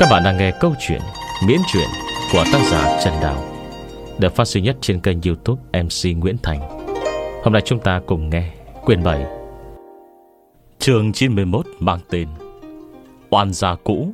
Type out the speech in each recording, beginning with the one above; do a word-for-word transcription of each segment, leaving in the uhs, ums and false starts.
Các bạn đang nghe câu chuyện miễn truyện của tác giả Trần Đào, được phát sinh nhất trên kênh YouTube em xê Nguyễn Thành. Hôm nay chúng ta cùng nghe quyển bảy, chương chín mươi mốt, mang tên Oan gia cũ.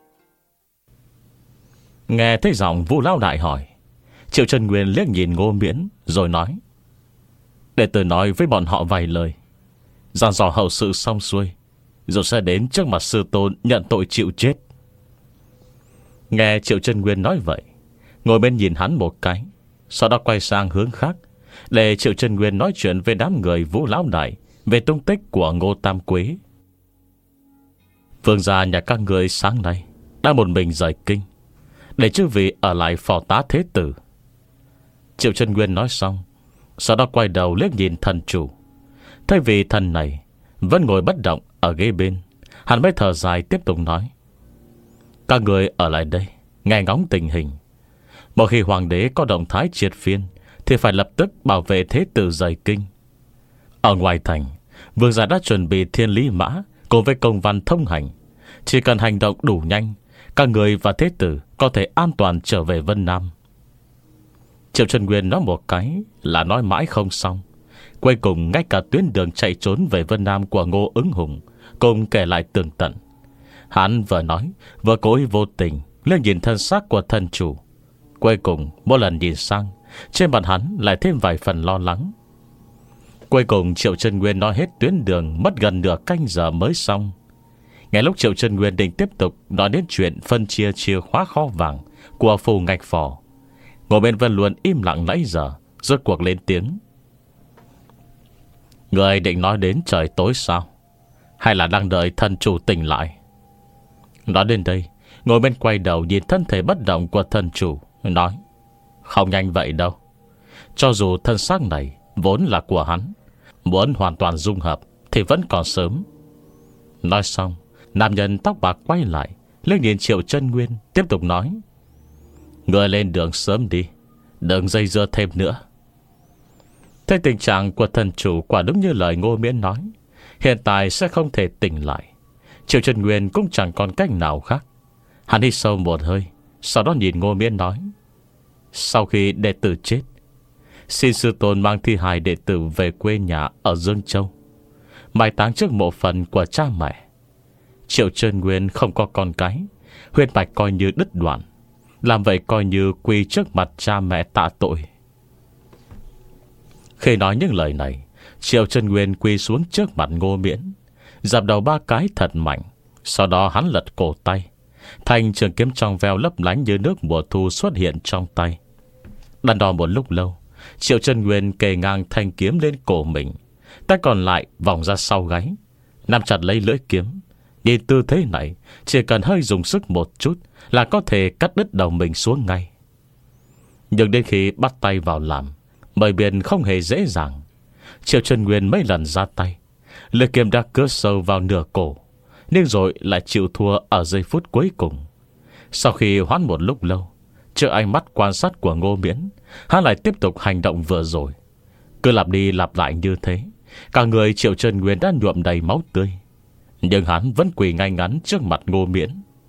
Nghe thấy giọng Vu lão đại hỏi, Triệu Trân Nguyên liếc nhìn Ngô Miễn rồi nói: để tôi nói với bọn họ vài lời, dàn dò hậu sự xong xuôi, rồi sẽ đến trước mặt sư tôn nhận tội chịu chết. Nghe Triệu Trân Nguyên nói vậy, Ngô Miễn nhìn hắn một cái, sau đó quay sang hướng khác, để Triệu Trân Nguyên nói chuyện với đám người Vũ lão đại về tung tích của Ngô Tam Quế. Vương gia nhà các người sáng nay đã một mình rời kinh, để chư vị ở lại phò tá thế tử. Triệu Trân Nguyên nói xong, sau đó quay đầu liếc nhìn thần chủ. Thấy vị thần này vẫn ngồi bất động ở ghế bên, hắn mới thở dài tiếp tục nói: các người ở lại đây nghe ngóng tình hình. Một khi hoàng đế có động thái triệt phiên thì phải lập tức bảo vệ thế tử rời kinh. Ở ngoài thành, vương gia đã chuẩn bị thiên lý mã cùng với công văn thông hành. Chỉ cần hành động đủ nhanh, các người và thế tử có thể an toàn trở về Vân Nam. Triệu Trân Nguyên nói một cái là nói mãi không xong. Cuối cùng ngay cả tuyến đường chạy trốn về Vân Nam của Ngô Ứng Hùng cùng kể lại tường tận. Hắn vừa nói vừa cố ý vô tình lên nhìn thân xác của thân chủ. Cuối cùng mỗi lần nhìn sang, trên mặt hắn lại thêm vài phần lo lắng. Cuối cùng Triệu Trân Nguyên nói hết tuyến đường mất gần nửa canh giờ mới xong. Ngay lúc Triệu Trân Nguyên định tiếp tục nói đến chuyện phân chia chìa khóa kho vàng của phù ngạch phò, Ngô Miễn vẫn luôn im lặng nãy giờ, rốt cuộc lên tiếng: người định nói đến trời tối sao, hay là đang đợi thân chủ tỉnh lại? Nói đến đây, Ngô Miễn quay đầu nhìn thân thể bất động của thân chủ, nói: không nhanh vậy đâu. Cho dù thân xác này vốn là của hắn, muốn hoàn toàn dung hợp thì vẫn còn sớm. Nói xong, nam nhân tóc bạc quay lại liếc nhìn Triệu Trân Nguyên, tiếp tục nói: người lên đường sớm đi, đừng dây dưa thêm nữa. Thấy tình trạng của thần chủ quả đúng như lời Ngô Miễn nói, hiện tại sẽ không thể tỉnh lại, Triệu Trân Nguyên cũng chẳng còn cách nào khác. Hắn hít sâu một hơi, sau đó nhìn Ngô Miễn nói: sau khi đệ tử chết, xin sư tôn mang thi hài đệ tử về quê nhà ở Dương Châu, mai táng trước mộ phần của cha mẹ. Triệu Trân Nguyên không có con cái, huyết mạch coi như đứt đoạn, làm vậy coi như quỳ trước mặt cha mẹ tạ tội. Khi nói những lời này, Triệu Trân Nguyên quỳ xuống trước mặt Ngô Miễn, dập đầu ba cái thật mạnh. Sau đó hắn lật cổ tay, thanh trường kiếm trong veo lấp lánh như nước mùa thu xuất hiện trong tay. Đắn đo một lúc lâu, Triệu Trân Nguyên kề ngang thanh kiếm lên cổ mình, tay còn lại vòng ra sau gáy, nắm chặt lấy lưỡi kiếm. Nhìn tư thế này, chỉ cần hơi dùng sức một chút là có thể cắt đứt đầu mình xuống ngay. Nhưng đến khi bắt tay vào làm, bởi biển không hề dễ dàng. Triệu Trân Nguyên mấy lần ra tay, lưỡi kiếm đã cứa sâu vào nửa cổ, nhưng rồi lại chịu thua ở giây phút cuối cùng. Sau khi hoãn một lúc lâu, trước ánh mắt quan sát của Ngô Miễn, hắn lại tiếp tục hành động vừa rồi. Cứ lặp đi lặp lại như thế, cả người Triệu Trân Nguyên đã nhuộm đầy máu tươi, nhưng hắn vẫn quỳ ngay ngắn trước mặt Ngô Miễn.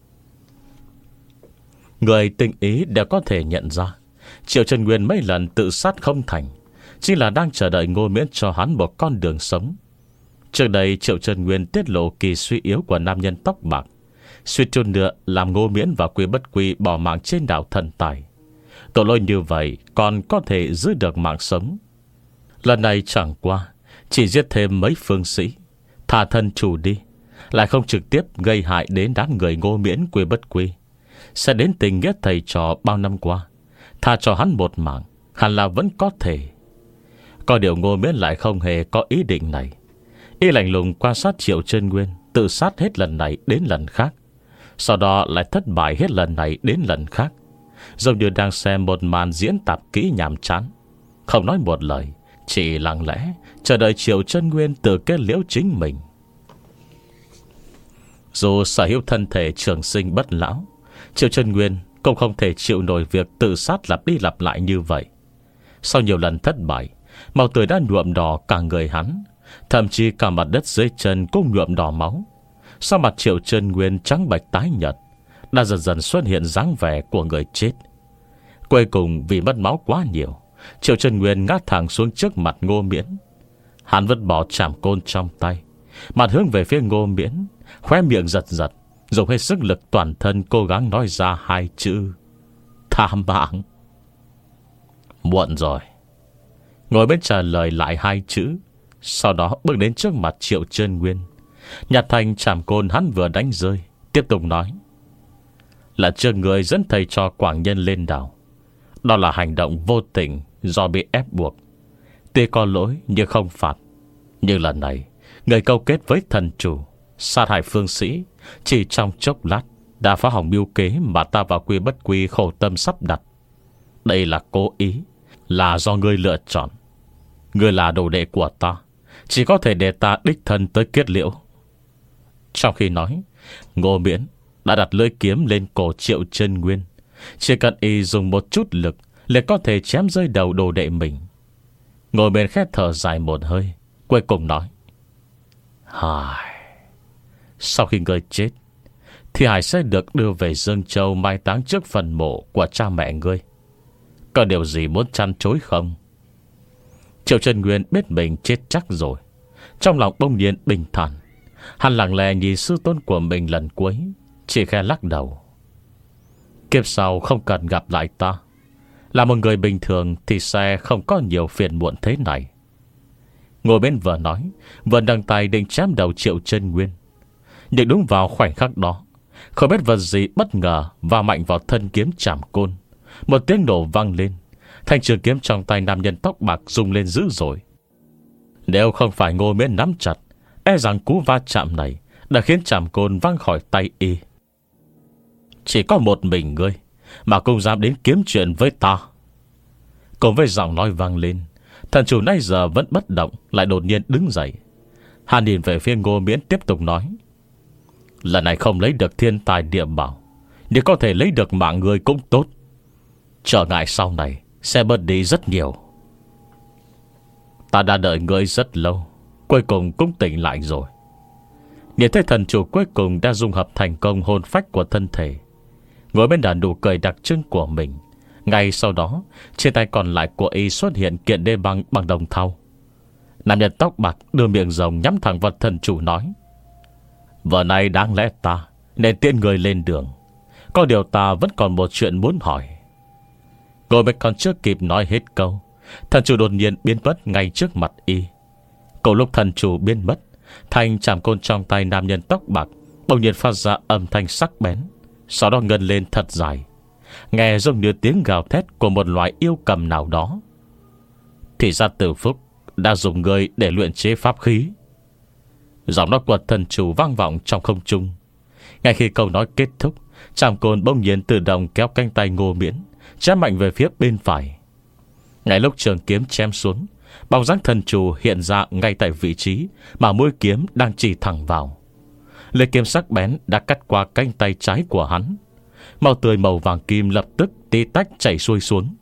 Người tinh ý đều có thể nhận ra, Triệu Trân Nguyên mấy lần tự sát không thành, chỉ là đang chờ đợi Ngô Miễn cho hắn một con đường sống. Trước đây Triệu Trân Nguyên tiết lộ kỳ suy yếu của nam nhân tóc bạc, suy chút nữa làm Ngô Miễn và Quy Bất Quy bỏ mạng trên đảo thần tài. Tội lỗi như vậy còn có thể giữ được mạng sống. Lần này chẳng qua chỉ giết thêm mấy phương sĩ, thả thân chủ đi, lại không trực tiếp gây hại đến đám người Ngô Miễn Quy Bất Quy, sẽ đến tình nghĩa thầy trò bao năm qua. Tha cho hắn một mạng hẳn là vẫn có thể. Có điều Ngô Miễn lại không hề có ý định này. Y lạnh lùng quan sát Triệu Trân Nguyên tự sát hết lần này đến lần khác, sau đó lại thất bại hết lần này đến lần khác, giống như đang xem một màn diễn tạp kỹ nhàm chán. Không nói một lời, chỉ lặng lẽ chờ đợi Triệu Trân Nguyên tự kết liễu chính mình. Dù sở hữu thân thể trường sinh bất lão, Triệu Trân Nguyên cũng không thể chịu nổi việc tự sát lặp đi lặp lại như vậy. Sau nhiều lần thất bại, màu tươi đã nhuộm đỏ cả người hắn, thậm chí cả mặt đất dưới chân cũng nhuộm đỏ máu. Sau mặt Triệu Trân Nguyên trắng bạch tái nhợt, đã dần dần xuất hiện dáng vẻ của người chết. Cuối cùng vì mất máu quá nhiều, Triệu Chân Nguyên ngã thẳng xuống trước mặt Ngô Miễn. Hắn vứt bỏ trảm côn trong tay, mặt hướng về phía Ngô Miễn, khóe miệng giật giật, dùng hết sức lực toàn thân cố gắng nói ra hai chữ: tha mạng. Muộn rồi. Ngồi bên trả lời lại hai chữ, sau đó bước đến trước mặt Triệu Chân Nguyên, nhặt thành trảm côn hắn vừa đánh rơi, tiếp tục nói: là chưa người dẫn thầy trò Quảng Nhân lên đảo. Đó là hành động vô tình do bị ép buộc. Tuy có lỗi nhưng không phạt. Nhưng lần này người câu kết với thần chủ, sát hại phương sĩ, chỉ trong chốc lát đã phá hỏng mưu kế mà ta và Quy Bất Quy khổ tâm sắp đặt. Đây là cố ý, là do ngươi lựa chọn. Ngươi là đồ đệ của ta, chỉ có thể để ta đích thân tới kết liễu. Trong khi nói, Ngô Miễn đã đặt lưỡi kiếm lên cổ Triệu Chân Nguyên. Chỉ cần y dùng một chút lực liền có thể chém rơi đầu đồ đệ mình. Ngồi bên khét thở dài một hơi, cuối cùng nói: Hài, sau khi ngươi chết thì Hải sẽ được đưa về Dương Châu mai táng trước phần mộ của cha mẹ ngươi. Có điều gì muốn chăn chối không? Triệu Chân Nguyên biết mình chết chắc rồi, trong lòng bỗng nhiên bình thản. Hắn lặng lẽ nhìn sư tôn của mình lần cuối, chỉ khẽ lắc đầu: kiếp sau không cần gặp lại ta. Là một người bình thường thì sẽ không có nhiều phiền muộn thế này. Ngồi bên vừa nói, vừa đằng tay định chém đầu Triệu Chân Nguyên. Nhưng đúng vào khoảnh khắc đó, không biết vật gì bất ngờ va mạnh vào thân kiếm trảm côn. Một tiếng nổ vang lên, thanh trường kiếm trong tay nam nhân tóc bạc rung lên dữ dội. Nếu không phải Ngô Miễn nắm chặt, e rằng cú va chạm này đã khiến trảm côn văng khỏi tay y. Chỉ có một mình ngươi mà cũng dám đến kiếm chuyện với ta. Cùng với giọng nói vang lên, thần chủ nãy giờ vẫn bất động lại đột nhiên đứng dậy. Hắn nhìn về phía Ngô Miễn tiếp tục nói: lần này không lấy được thiên tài địa bảo, nhưng có thể lấy được mạng người cũng tốt. Trở ngại sau này sẽ bớt đi rất nhiều. Ta đã đợi ngươi rất lâu, cuối cùng cũng tỉnh lại rồi. Nhìn thấy thần chủ cuối cùng đã dung hợp thành công hồn phách của thân thể, ngồi bên đàn nụ cười đặc trưng của mình. Ngay sau đó, trên tay còn lại của y xuất hiện kiện đê băng bằng đồng thau. Nam nhân tóc bạc đưa miệng rồng nhắm thẳng vào thần chủ nói: vừa nay đáng lẽ ta nên tiễn người lên đường, có điều ta vẫn còn một chuyện muốn hỏi. Ngồi bên còn chưa kịp nói hết câu, thần chủ đột nhiên biến mất ngay trước mặt y. Cùng lúc thần chủ biến mất, thanh trảm côn trong tay nam nhân tóc bạc bỗng nhiên phát ra âm thanh sắc bén, sau đó ngân lên thật dài, nghe giống như tiếng gào thét của một loài yêu cầm nào đó. Thì ra Tử Phúc đã dùng người để luyện chế pháp khí. Giọng nói của thần chủ vang vọng trong không trung. Ngay khi câu nói kết thúc, trảm côn bỗng nhiên tự động kéo cánh tay Ngô Miễn, chém mạnh về phía bên phải. Ngay lúc trường kiếm chém xuống, bóng dáng thần chủ hiện ra ngay tại vị trí mà mũi kiếm đang chỉ thẳng vào. Lưỡi kiếm sắc bén đã cắt qua cánh tay trái của hắn. Máu tươi màu vàng kim lập tức tí tách chảy xuôi xuống.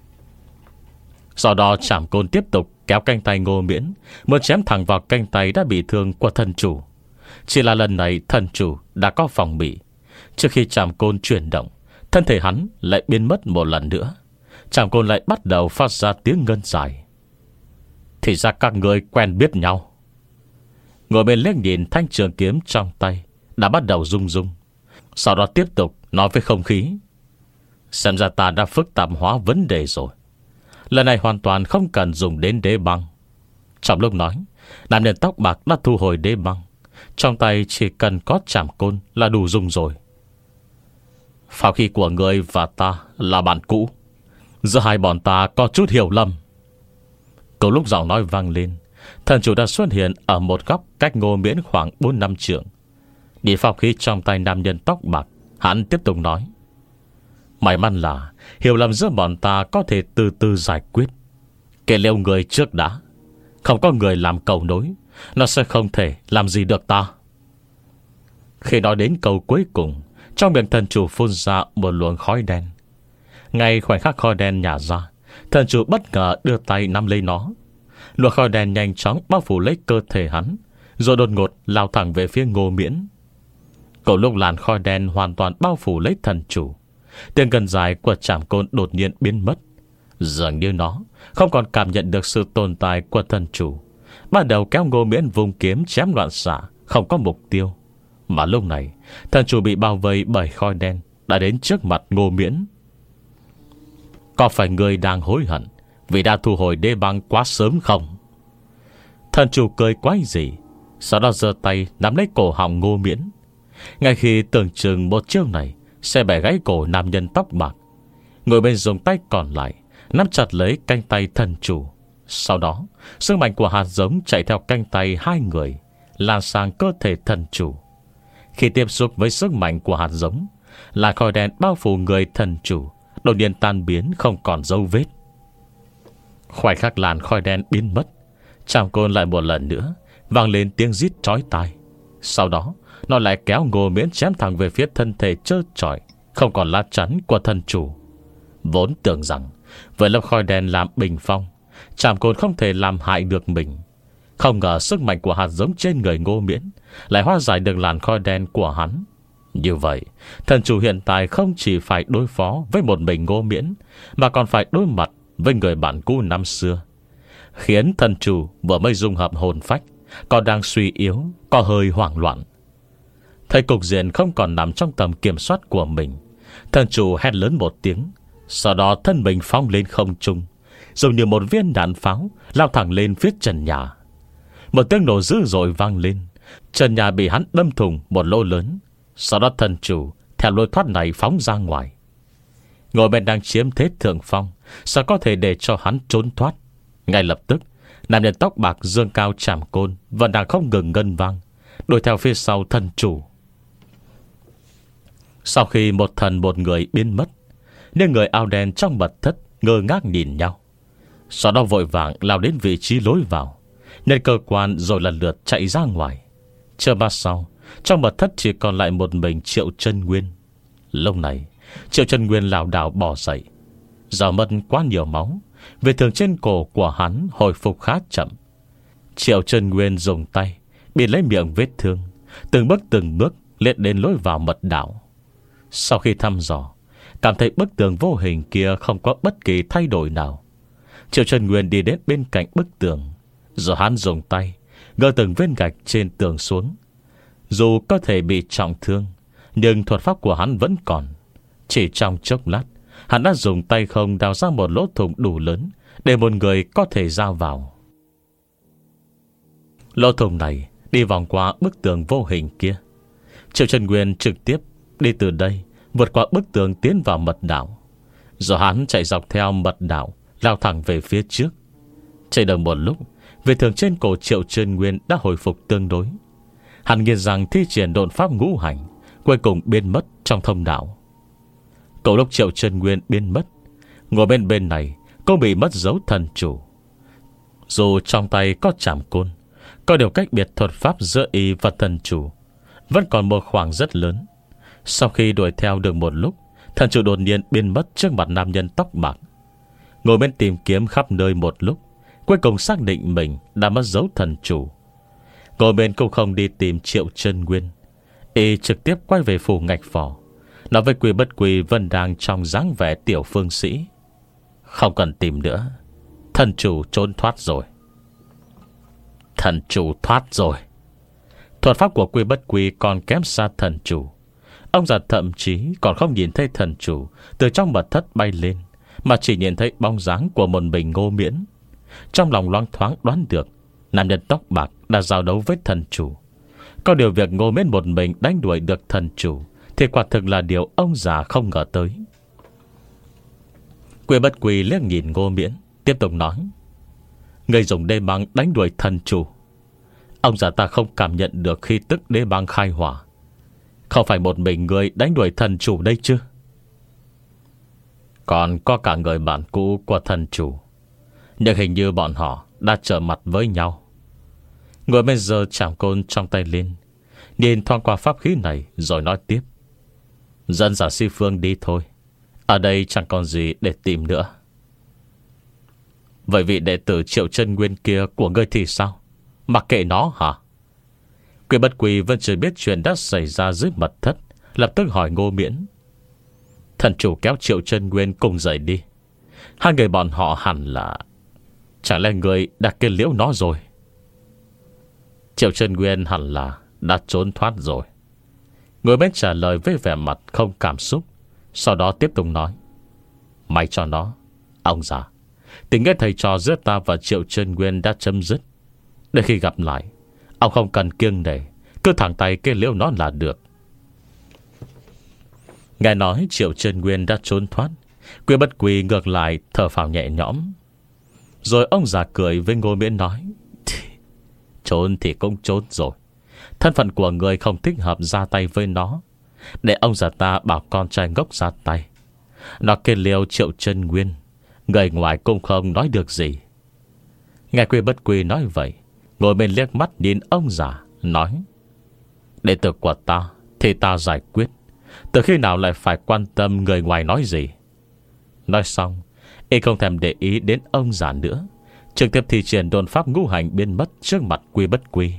Sau đó trảm côn tiếp tục kéo cánh tay Ngô Miễn, muốn chém thẳng vào cánh tay đã bị thương của thần chủ. Chỉ là lần này thần chủ đã có phòng bị. Trước khi trảm côn chuyển động, thân thể hắn lại biến mất một lần nữa. Trảm côn lại bắt đầu phát ra tiếng ngân dài. Thì ra các người quen biết nhau. Ngồi bên liếc nhìn thanh trường kiếm trong tay đã bắt đầu rung rung, sau đó tiếp tục nói với không khí: xem ra ta đã phức tạp hóa vấn đề rồi. Lần này hoàn toàn không cần dùng đến đế băng. Trong lúc nói, nam nhân tóc bạc đã thu hồi đế băng. Trong tay chỉ cần có trảm côn là đủ dùng rồi. Pháo khí của người và ta là bạn cũ, giữa hai bọn ta có chút hiểu lầm. Cầu lúc giọng nói vang lên, thần chủ đã xuất hiện ở một góc cách Ngô Miễn khoảng bốn năm trượng. Nhìn pháo khí trong tay nam nhân tóc bạc, hắn tiếp tục nói: may mắn là hiểu lầm giữa bọn ta có thể từ từ giải quyết. Kể liêu người trước đã, không có người làm cầu nối, nó sẽ không thể làm gì được ta. Khi nói đến câu cuối cùng, trong miệng thần chủ phun ra một luồng khói đen. Ngay khoảnh khắc khói đen nhả ra, thần chủ bất ngờ đưa tay nắm lấy nó. Luồng khói đen nhanh chóng bao phủ lấy cơ thể hắn, rồi đột ngột lao thẳng về phía Ngô Miễn. Cầu lúc làn khói đen hoàn toàn bao phủ lấy thần chủ, tiếng gần dài của trảm côn đột nhiên biến mất. Dường như nó không còn cảm nhận được sự tồn tại của thần chủ, bắt đầu kéo Ngô Miễn vùng kiếm chém loạn xạ, không có mục tiêu. Mà lúc này thần chủ bị bao vây bởi khói đen đã đến trước mặt Ngô Miễn. Có phải người đang hối hận vì đã thu hồi đế băng quá sớm không? Thần chủ cười quái dị, sau đó giơ tay nắm lấy cổ họng Ngô Miễn. Ngay khi tưởng chừng một chiêu này sẽ bẻ gãy cổ nam nhân tóc bạc, người bên dùng tay còn lại nắm chặt lấy cánh tay thần chủ. Sau đó sức mạnh của hạt giống chạy theo cánh tay hai người, lan sang cơ thể thần chủ. Khi tiếp xúc với sức mạnh của hạt giống, là khói đen bao phủ người thần chủ đột nhiên tan biến không còn dấu vết. Khoảnh khắc làn khói đen biến mất, trảm côn lại một lần nữa vang lên tiếng rít chói tai. Sau đó nó lại kéo Ngô Miễn chém thẳng về phía thân thể trơ trọi, không còn lá chắn của thần chủ. Vốn tưởng rằng với lớp khói đen làm bình phong, trảm côn không thể làm hại được mình, không ngờ sức mạnh của hạt giống trên người Ngô Miễn lại hóa giải được làn khói đen của hắn. Như vậy, thần chủ hiện tại không chỉ phải đối phó với một mình Ngô Miễn, mà còn phải đối mặt với người bạn cũ năm xưa, khiến thần chủ vừa mới dung hợp hồn phách còn đang suy yếu, có hơi hoảng loạn. Thấy cục diện không còn nằm trong tầm kiểm soát của mình, thần chủ hét lớn một tiếng, sau đó thân mình phóng lên không trung, giống như một viên đạn pháo lao thẳng lên phía trần nhà. Một tiếng nổ dữ dội vang lên, trần nhà bị hắn đâm thủng một lỗ lớn. Sau đó thần chủ theo lối thoát này phóng ra ngoài. Ngồi bên đang chiếm thế thượng phong, sao có thể để cho hắn trốn thoát? Ngay lập tức, nam nhân tóc bạc dương cao trảm côn vẫn đang không ngừng ngân vang, đuổi theo phía sau thần chủ. Sau khi một thần một người biến mất, nên người áo đen trong mật thất ngơ ngác nhìn nhau. Sau đó vội vàng lao đến vị trí lối vào, nên cơ quan rồi lần lượt chạy ra ngoài. Chờ ba sau, trong mật thất chỉ còn lại một mình Triệu Chân Nguyên. Lúc này Triệu Chân Nguyên lảo đảo bò dậy. Do mất quá nhiều máu, vết thương trên cổ của hắn hồi phục khá chậm. Triệu Chân Nguyên dùng tay bịt lấy miệng vết thương, từng bước từng bước lết đến lối vào mật đảo. Sau khi thăm dò, cảm thấy bức tường vô hình kia không có bất kỳ thay đổi nào, Triệu Chân Nguyên đi đến bên cạnh bức tường, rồi hắn dùng tay gỡ từng viên gạch trên tường xuống. Dù có thể bị trọng thương, nhưng thuật pháp của hắn vẫn còn. Chỉ trong chốc lát, hắn đã dùng tay không đào ra một lỗ thủng đủ lớn để một người có thể ra vào. Lỗ thủng này đi vòng qua bức tường vô hình kia. Triệu Chân Nguyên trực tiếp đi từ đây, vượt qua bức tường tiến vào mật đảo. Rồi hắn chạy dọc theo mật đảo, lao thẳng về phía trước. Chạy được một lúc, vết thương trên cổ Triệu Chân Nguyên đã hồi phục tương đối. Hắn nghiền rằng thi triển độn pháp ngũ hành, cuối cùng biến mất trong thông đạo. Cậu lúc Triệu Chân Nguyên biến mất, ngồi bên bên này cũng bị mất dấu thần chủ. Dù trong tay có trảm côn, có điều cách biệt thuật pháp giữa y và thần chủ vẫn còn một khoảng rất lớn. Sau khi đuổi theo được một lúc, thần chủ đột nhiên biến mất trước mặt nam nhân tóc bạc. Ngồi bên tìm kiếm khắp nơi một lúc, cuối cùng xác định mình đã mất dấu thần chủ. Ngồi bên cũng không đi tìm Triệu Chân Nguyên, y trực tiếp quay về phủ Ngạch Phò, nói với Quy Bất Quy vẫn đang trong dáng vẻ tiểu phương sĩ: không cần tìm nữa, thần chủ trốn thoát rồi. Thần chủ thoát rồi. Thuật pháp của Quy Bất Quy còn kém xa thần chủ. Ông già thậm chí còn không nhìn thấy thần chủ từ trong mật thất bay lên, mà chỉ nhìn thấy bóng dáng của một mình Ngô Miễn. Trong lòng loáng thoáng đoán được nam nhân tóc bạc đã giao đấu với thần chủ. Có điều việc Ngô Miễn một mình đánh đuổi được thần chủ thì quả thực là điều ông già không ngờ tới. Quy Bất Quy liếc nhìn Ngô Miễn, tiếp tục nói: người dùng đế băng đánh đuổi thần chủ. Ông già ta không cảm nhận được khi tức đế băng khai hỏa. Không phải một mình người đánh đuổi thần chủ đây chứ? Còn có cả người bạn cũ của thần chủ, nhưng hình như bọn họ đã trở mặt với nhau. Người bây giờ chạm côn trong tay lên, nhìn thoáng qua pháp khí này rồi nói tiếp: dẫn giả Si Phương đi thôi, ở đây chẳng còn gì để tìm nữa. Vậy vị đệ tử Triệu Chân Nguyên kia của ngươi thì sao? Mặc kệ nó hả? Quy Bất Quy vẫn chưa biết chuyện đã xảy ra dưới mật thất, lập tức hỏi Ngô Miễn. Thần chủ kéo Triệu Chân Nguyên cùng dậy đi. Hai người bọn họ hẳn là, chẳng lẽ người đã kết liễu nó rồi? Triệu Chân Nguyên hẳn là đã trốn thoát rồi. Ngô Miễn trả lời với vẻ mặt không cảm xúc, sau đó tiếp tục nói. May cho nó, ông già, tình nghĩa thầy trò giữa ta và Triệu Chân Nguyên đã chấm dứt. Để khi gặp lại, ông không cần kiêng nể, cứ thẳng tay kết liễu nó là được. Nghe nói Triệu Chân Nguyên đã trốn thoát, Quy Bất Quy ngược lại thở phào nhẹ nhõm. Rồi ông già cười với Ngô Miễn nói. Trốn thì cũng trốn rồi, thân phận của người không thích hợp ra tay với nó. Để ông già ta bảo con trai ngốc ra tay. Nó kết liễu Triệu Chân Nguyên, người ngoài cũng không nói được gì. Nghe Quy Bất Quy nói vậy, Ngô Miễn liếc mắt nhìn ông già, nói. Đệ tử của ta thì ta giải quyết, từ khi nào lại phải quan tâm người ngoài nói gì? Nói xong, y không thèm để ý đến ông già nữa, trực tiếp thi triển đồn pháp ngũ hành biến mất trước mặt Quy Bất Quy.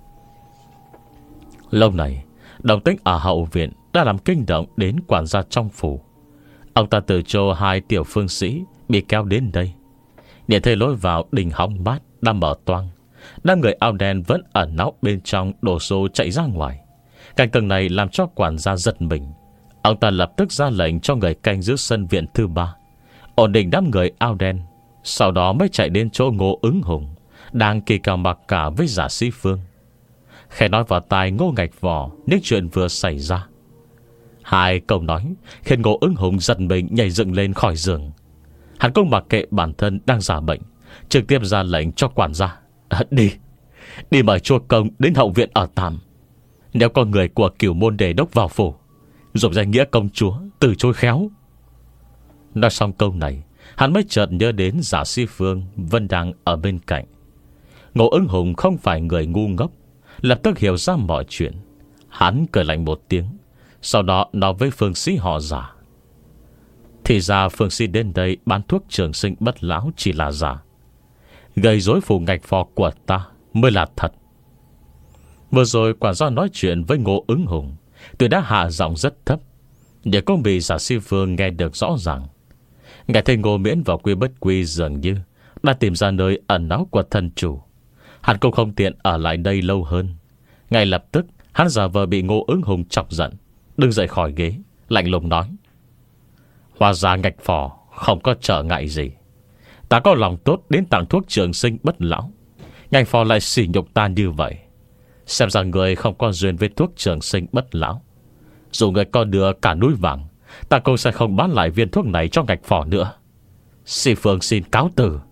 Lâu này, động tĩnh ở hậu viện đã làm kinh động đến quản gia trong phủ. Ông ta từ cho hai tiểu phương sĩ bị kéo đến đây. Nhìn thấy lối vào đình hóng mát đang mở toang, đám người áo đen vẫn ẩn náu bên trong đổ xô chạy ra ngoài. Cảnh tượng này làm cho quản gia giật mình. Ông ta lập tức ra lệnh cho người canh giữ sân viện thứ ba, ổn định đám người áo đen. Sau đó mới chạy đến chỗ Ngô Ứng Hùng đang kỳ cào mặc cả với Giả Sĩ Phương, khẽ nói vào tai Ngô Ngạch Vỏ những chuyện vừa xảy ra. Hai câu nói khiến Ngô Ứng Hùng giật mình nhảy dựng lên khỏi giường. Hắn cũng mặc kệ bản thân đang giả bệnh, trực tiếp ra lệnh cho quản gia. à, Đi Đi mời Chua Công đến hậu viện ở tạm. Nếu có người của Cửu Môn Đề Đốc vào phủ, dùng danh nghĩa công chúa từ chối khéo. Nói xong câu này, hắn mới chợt nhớ đến Giả Sĩ Phương vẫn đang ở bên cạnh. Ngô Ứng Hùng không phải người ngu ngốc, lập tức hiểu ra mọi chuyện. Hắn cười lạnh một tiếng, sau đó nói với phương sĩ họ Giả. Thì ra phương sĩ đến đây bán thuốc trường sinh bất lão chỉ là giả, gây rối phủ ngạch phò của ta mới là thật. Vừa rồi quản gia nói chuyện với Ngô Ứng Hùng, tôi đã hạ giọng rất thấp, để cũng bị Giả Sĩ Phương nghe được rõ ràng. Nghe thấy Ngô Miễn và Quy Bất Quy dường như đã tìm ra nơi ẩn náu của thần chủ. Hắn cũng không tiện ở lại đây lâu hơn. Ngay lập tức hắn giả vờ bị Ngô Ứng Hùng chọc giận, đứng dậy khỏi ghế, lạnh lùng nói. Hóa ra ngạch phò không có trở ngại gì. Ta có lòng tốt đến tặng thuốc trường sinh bất lão, ngạch phò lại sỉ nhục ta như vậy. Xem ra người không có duyên với thuốc trường sinh bất lão. Dù người có đưa cả núi vàng, ta cũng sẽ không bán lại viên thuốc này cho ngạch phò nữa. Sĩ Phương xin cáo từ.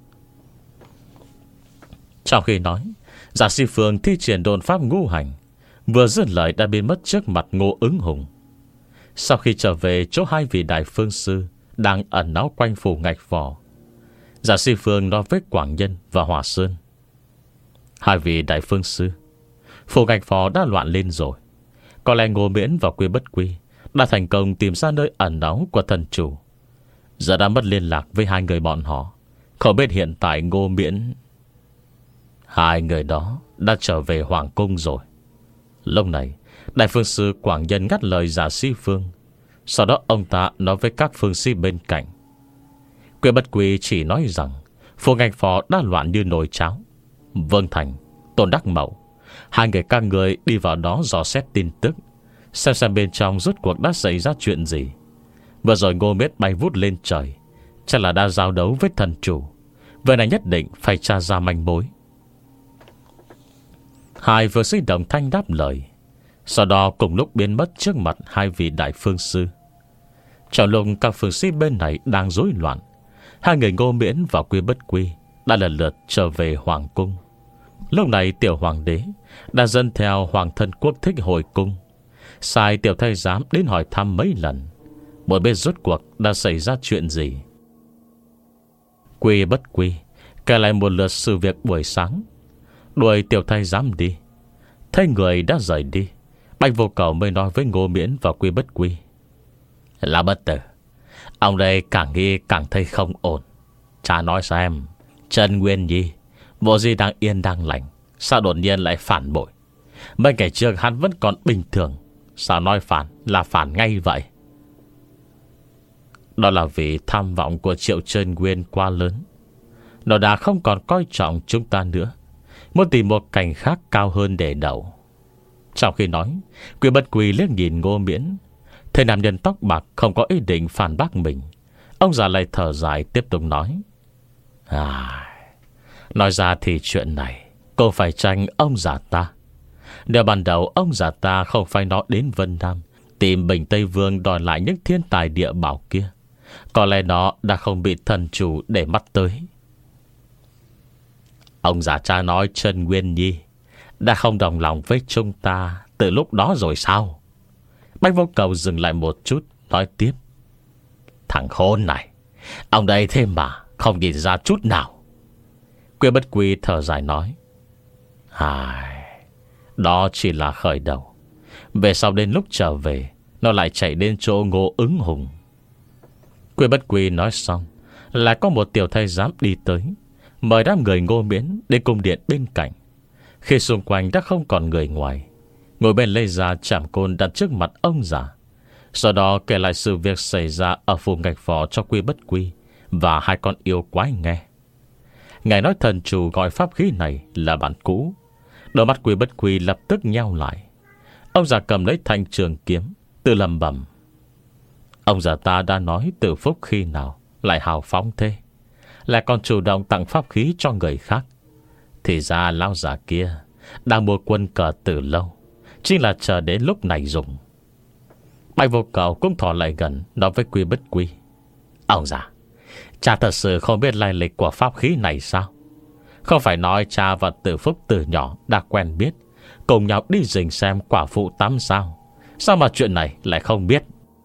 Trong khi nói, Giả Sĩ Phương thi triển đồn pháp ngũ hành, vừa dứt lời đã biến mất trước mặt Ngô Ứng Hùng. Sau khi trở về chỗ hai vị đại phương sư đang ẩn náu quanh phủ ngạch phò, Giả Sĩ Phương nói với Quảng Nhân và Hòa Sơn. Hai vị đại phương sư, phủ ngạch phò đã loạn lên rồi. Có lẽ Ngô Miễn và Quy Bất Quy đã thành công tìm ra nơi ẩn náu của thần chủ. Giờ đã mất liên lạc với hai người bọn họ. Không biết hiện tại Ngô Miễn, hai người đó đã trở về Hoàng Cung rồi. Lúc này đại phương sư Quảng Nhân ngắt lời Giả Sĩ Phương. Sau đó ông ta nói với các phương sĩ bên cạnh. Quy Bất Quy chỉ nói rằng phủ ngạch phò đã loạn như nồi cháo. Vương Thành, Tôn Đắc Mậu, hai người các người đi vào đó dò xét tin tức, xem xem bên trong rốt cuộc đã xảy ra chuyện gì. Vừa rồi Ngô Miễn bay vút lên trời, chắc là đã giao đấu với thần chủ. Vậy này nhất định phải tra ra manh mối. Hai vừa sĩ đồng thanh đáp lời, sau đó cùng lúc biến mất trước mặt hai vị đại phương sư. Trong lúc các phương sĩ bên này đang rối loạn, hai người Ngô Miễn và Quy Bất Quy đã lần lượt trở về Hoàng Cung. Lúc này tiểu hoàng đế đã dẫn theo hoàng thân Quốc Thích hồi cung, sai tiểu thái giám đến hỏi thăm mấy lần, muốn biết rốt cuộc đã xảy ra chuyện gì. Quy Bất Quy kể lại một lượt sự việc buổi sáng, đuổi tiểu thái giám đi. Thấy người đã rời đi, Bạch Vô Cầu mới nói với Ngô Miễn và Quy Bất Quy. Là Bất Tử, ông đây càng nghĩ càng thấy không ổn. Cha nói xem, Trần Nguyên Nhi bộ gì đang yên đang lành, sao đột nhiên lại phản bội? Mấy ngày trước hắn vẫn còn bình thường, sao nói phản là phản ngay vậy? Đó là vì tham vọng của Triệu Chân Nguyên quá lớn. Nó đã không còn coi trọng chúng ta nữa, muốn tìm một cảnh khác cao hơn để đầu. Trong khi nói, Quy Bất Quy liếc nhìn Ngô Miễn. Thầy nam nhân tóc bạc không có ý định phản bác mình. Ông già lại thở dài tiếp tục nói: à, nói ra thì chuyện này cô phải tranh ông già ta. Nếu ban đầu ông già ta không phải nói đến Vân Nam tìm Bình Tây Vương đòi lại những thiên tài địa bảo kia, có lẽ nó đã không bị thần chủ để mắt tới. Ông già cha nói Trần Nguyên Nhi đã không đồng lòng với chúng ta từ lúc đó rồi sao? Bách Vô Cầu dừng lại một chút, nói tiếp: thằng khốn này, ông đây thế mà không nhìn ra chút nào. Quy Bất Quy thở dài nói: Ai, đó chỉ là khởi đầu. Về sau đến lúc trở về, nó lại chạy đến chỗ Ngô Ứng Hùng. Quy Bất Quy nói xong, lại có một tiểu thái giám đi tới, mời đám người Ngô Miễn đến cung điện bên cạnh. Khi xung quanh đã không còn người ngoài, ngồi bên lấy ra chảm côn đặt trước mặt ông già. Sau đó kể lại sự việc xảy ra ở phủ Ngạch Phò cho Quy Bất Quy và hai con yêu quái nghe. Ngài nói thần chủ gọi pháp khí này là bản cũ. Đôi mắt Quy Bất Quy lập tức nheo lại. Ông già cầm lấy thanh trường kiếm, tự lầm bầm: ông già ta đã nói Tử Phúc khi nào lại hào phóng thế, lại còn chủ động tặng pháp khí cho người khác. Thì ra lão già kia đang mua quân cờ từ lâu, chính là chờ đến lúc này dùng. Bạch Vô Cầu cũng thò lại gần, nói với Quy Bất Quy: ông già, cha thật sự không biết lai lịch của pháp khí này sao? Không phải nói cha và Tử Phúc từ nhỏ đã quen biết, cùng nhau đi rình xem quả phụ tắm sao? Sao mà chuyện này lại không biết?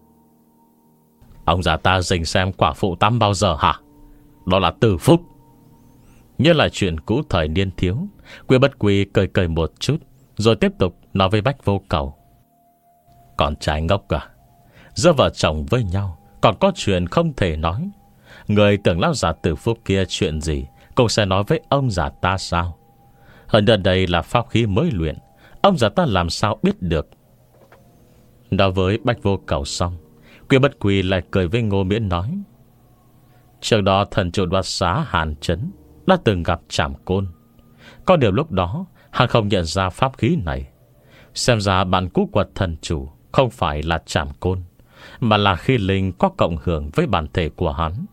Ông già ta rình xem quả phụ tắm bao giờ hả? Đó là Tử Phúc. Như là chuyện cũ thời niên thiếu. Quy Bất Quy cười cười một chút, rồi tiếp tục nói với Bách Vô Cầu: con trai ngốc à, giữa vợ chồng với nhau còn có chuyện không thể nói. Người tưởng lão già Tử Phúc kia chuyện gì cũng sẽ nói với ông già ta sao? Hơn nữa đây là pháp khí mới luyện, ông già ta làm sao biết được? Nói với Bách Vô Cầu xong, Quy Bất Quy lại cười với Ngô Miễn nói: trước đó thần chủ đoạt xá Hàn Trấn đã từng gặp Trảm Côn. Có điều lúc đó hắn không nhận ra pháp khí này. Xem ra bản cũ của thần chủ không phải là Trảm Côn, mà là khí linh có cộng hưởng với bản thể của hắn.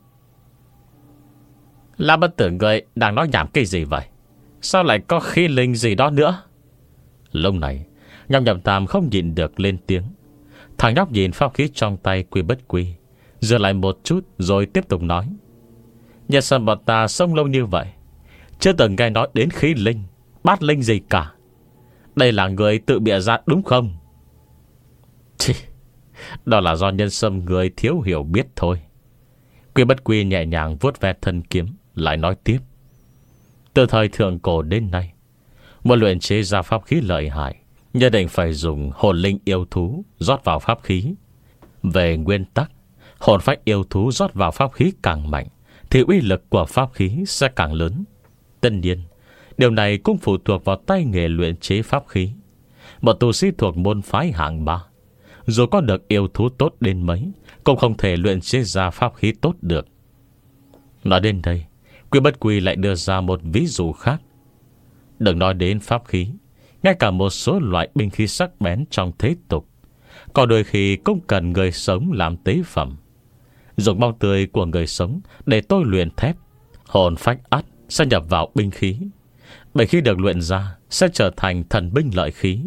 La Bất Tử người đang nói nhảm cái gì vậy? Sao lại có khí linh gì đó nữa? Lúc này Nhâm Nhậm Tam không nhịn được lên tiếng. Thằng nhóc nhìn pháp khí trong tay Quy Bất Quy, dừng lại một chút rồi tiếp tục nói: nhà sân bọn ta sống lâu như vậy, chưa từng nghe nói đến khí linh, bát linh gì cả. Đây là người tự bịa ra đúng không? Chì, đó là do nhân sâm người thiếu hiểu biết thôi. Quy Bất Quy nhẹ nhàng vuốt ve thân kiếm, lại nói tiếp: từ thời thượng cổ đến nay, muốn luyện chế ra pháp khí lợi hại, nhất định phải dùng hồn linh yêu thú rót vào pháp khí. Về nguyên tắc, hồn phách yêu thú rót vào pháp khí càng mạnh thì uy lực của pháp khí sẽ càng lớn. Tất nhiên, điều này cũng phụ thuộc vào tay nghề luyện chế pháp khí. Một tu sĩ thuộc môn phái hạng ba, dù có được yêu thú tốt đến mấy, cũng không thể luyện chế ra pháp khí tốt được. Nói đến đây, Quy Bất Quy lại đưa ra một ví dụ khác. Đừng nói đến pháp khí, ngay cả một số loại binh khí sắc bén trong thế tục, có đôi khi cũng cần người sống làm tế phẩm. Dùng máu tươi của người sống để tôi luyện thép, hồn phách ắt sẽ nhập vào binh khí. Bởi khi được luyện ra sẽ trở thành thần binh lợi khí.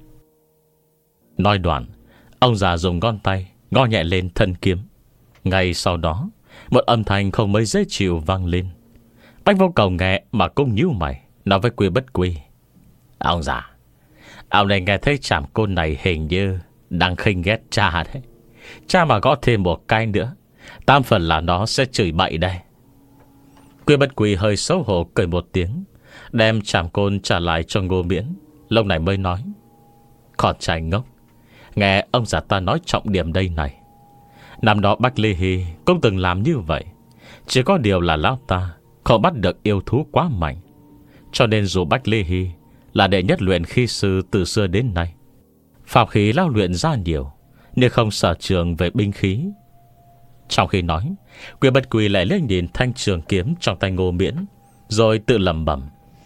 Nói đoạn, ông già dùng ngón tay gõ nhẹ lên thân kiếm. Ngay sau đó, một âm thanh không mấy dễ chịu vang lên. Bách Vô Cầu nghe mà cũng nhíu mày, nói với Quy Bất Quy: ông già, ông này nghe thấy Trảm Côn này hình như đang khinh ghét cha đấy. Cha mà gõ thêm một cái nữa, tam phần là nó sẽ chửi bậy đây. Quy Bất Quy hơi xấu hổ cười một tiếng, đem Trảm Côn trả lại cho Ngô Miễn. Lúc này mới nói: con trai ngốc, nghe ông già ta nói trọng điểm đây này. Năm đó Bách Lê Hy cũng từng làm như vậy, chỉ có điều là lão ta không bắt được yêu thú quá mạnh, cho nên dù Bách Lê Hy là đệ nhất luyện khí sư từ xưa đến nay. Pháp khí lao luyện ra nhiều, nhưng không sở trường về binh khí. Trong khi nói, Quy Bất Quy lại lên nhìn thanh trường kiếm trong tay Ngô Miễn, rồi tự lẩm bẩm: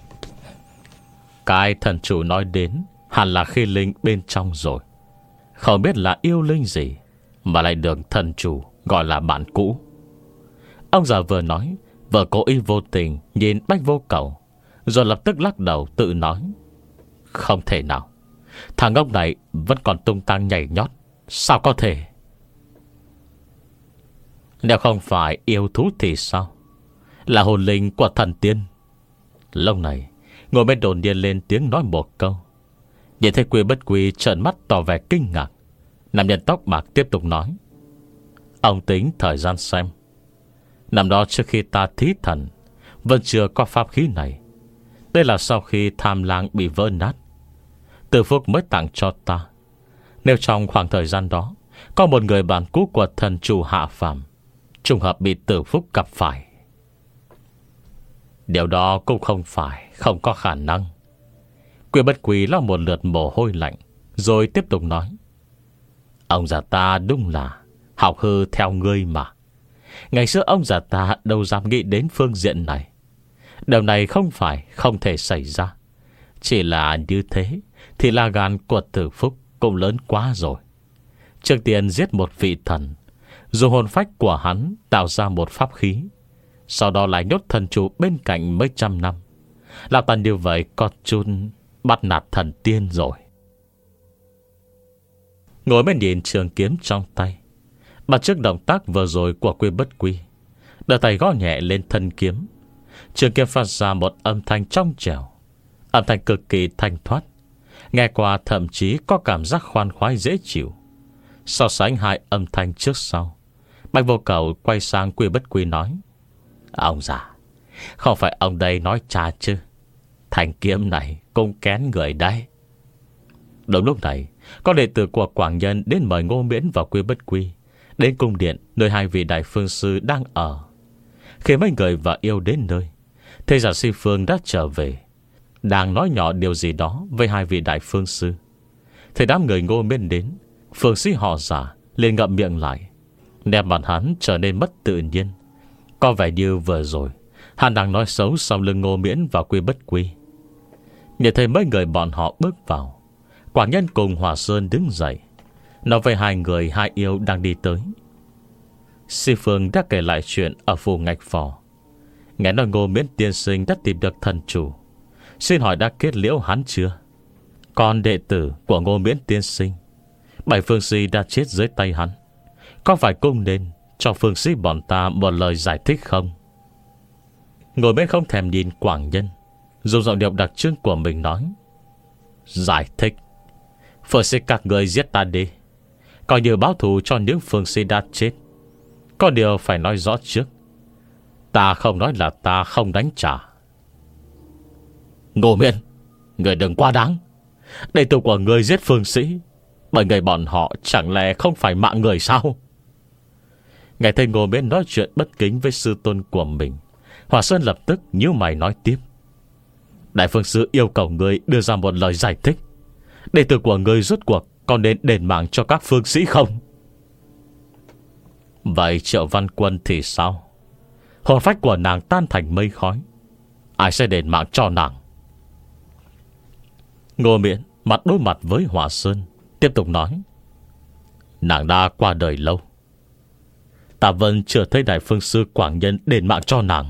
cái thần chủ nói đến hẳn là khí linh bên trong rồi. Không biết là yêu linh gì mà lại được thần chủ gọi là bạn cũ. Ông già vừa nói, vừa cố ý vô tình nhìn Bách Vô Cầu, rồi lập tức lắc đầu tự nói: không thể nào, thằng ngốc này vẫn còn tung tăng nhảy nhót, sao có thể? Nếu không phải yêu thú thì sao? Là hồn linh của thần tiên. Lúc này ngồi bên đồn điên lên tiếng nói một câu. Nhìn thấy Quy Bất Quy trợn mắt tỏ vẻ kinh ngạc, nam nhân tóc bạc tiếp tục nói: ông tính thời gian xem. Năm đó trước khi ta thí thần, vẫn chưa có pháp khí này. Đây là sau khi tham lang bị vỡ nát, Từ Phúc mới tặng cho ta. Nếu trong khoảng thời gian đó có một người bạn cũ của thần chủ hạ phàm trùng hợp bị Từ Phúc gặp phải, điều đó cũng không phải không có khả năng. Quy Bất Quy lau một lượt mồ hôi lạnh, rồi tiếp tục nói: ông già ta đúng là học hư theo ngươi mà. Ngày xưa ông già ta đâu dám nghĩ đến phương diện này. Điều này không phải không thể xảy ra, chỉ là như thế thì là gan của Từ Phúc cũng lớn quá rồi. Trước tiên giết một vị thần, dùng hồn phách của hắn tạo ra một pháp khí, sau đó lại nhốt thần chủ bên cạnh mấy trăm năm. Lão ta như vậy có chút bắt nạt thần tiên rồi. Ngồi bên nhìn trường kiếm trong tay, bắt chước động tác vừa rồi của Quy Bất Quy, đưa tay gõ nhẹ lên thân kiếm. Trường kiếm phát ra một âm thanh trong trẻo, âm thanh cực kỳ thanh thoát, nghe qua thậm chí có cảm giác khoan khoái dễ chịu. So sánh hai âm thanh trước sau, Bạch Vô Cầu quay sang Quy Bất Quy nói: ông già, không phải ông đây nói trà chứ? Thanh kiếm này cũng kén người đấy. Đúng lúc này, có đệ tử của Quảng Nhân đến mời Ngô Miễn và Quy Bất Quy đến cung điện nơi hai vị đại phương sư đang ở. Khi mấy người và yêu đến nơi, Thế giả Si Phương đã trở về, đang nói nhỏ điều gì đó với hai vị đại phương sư. Thấy đám người Ngô Miễn đến, phương sĩ họ giả liền ngậm miệng lại, nét mặt hắn trở nên mất tự nhiên. Có vẻ như vừa rồi hắn đang nói xấu sau lưng Ngô Miễn và Quy Bất Quy. Nhìn thấy mấy người bọn họ bước vào, Quảng Nhân cùng Hòa Sơn đứng dậy, nói với hai người hai yêu đang đi tới. Si Phương đã kể lại chuyện ở phủ Ngạch Phò, nghe nói Ngô Miễn tiên sinh đã tìm được thần chủ. Xin hỏi đã kết liễu hắn chưa? Còn đệ tử của Ngô Miễn tiên sinh, bảy phương sĩ đã chết dưới tay hắn, có phải cũng nên cho phương sĩ bọn ta một lời giải thích không? Ngồi bên không thèm nhìn Quảng Nhân, dùng giọng điệu đặc trưng của mình nói: giải thích? Phương sĩ các người giết ta đi, coi như báo thù cho những phương sĩ đã chết. Có điều phải nói rõ trước, ta không nói là ta không đánh trả. Ngô Miễn, người đừng quá đáng. Đệ tử của người giết phương sĩ, bởi người bọn họ chẳng lẽ không phải mạng người sao? Nghe thấy Ngô Miễn nói chuyện bất kính với sư tôn của mình, Hòa Sơn lập tức nhíu mày nói tiếp: đại phương sư yêu cầu người đưa ra một lời giải thích. Đệ tử của người rốt cuộc còn nên đền mạng cho các phương sĩ không? Vậy Triệu Văn Quân thì sao? Hồn phách của nàng tan thành mây khói, ai sẽ đền mạng cho nàng? Ngô Miễn mặt đối mặt với Hòa Sơn, tiếp tục nói: nàng đã qua đời lâu, ta vẫn chưa thấy đại phương sư Quảng Nhân đền mạng cho nàng.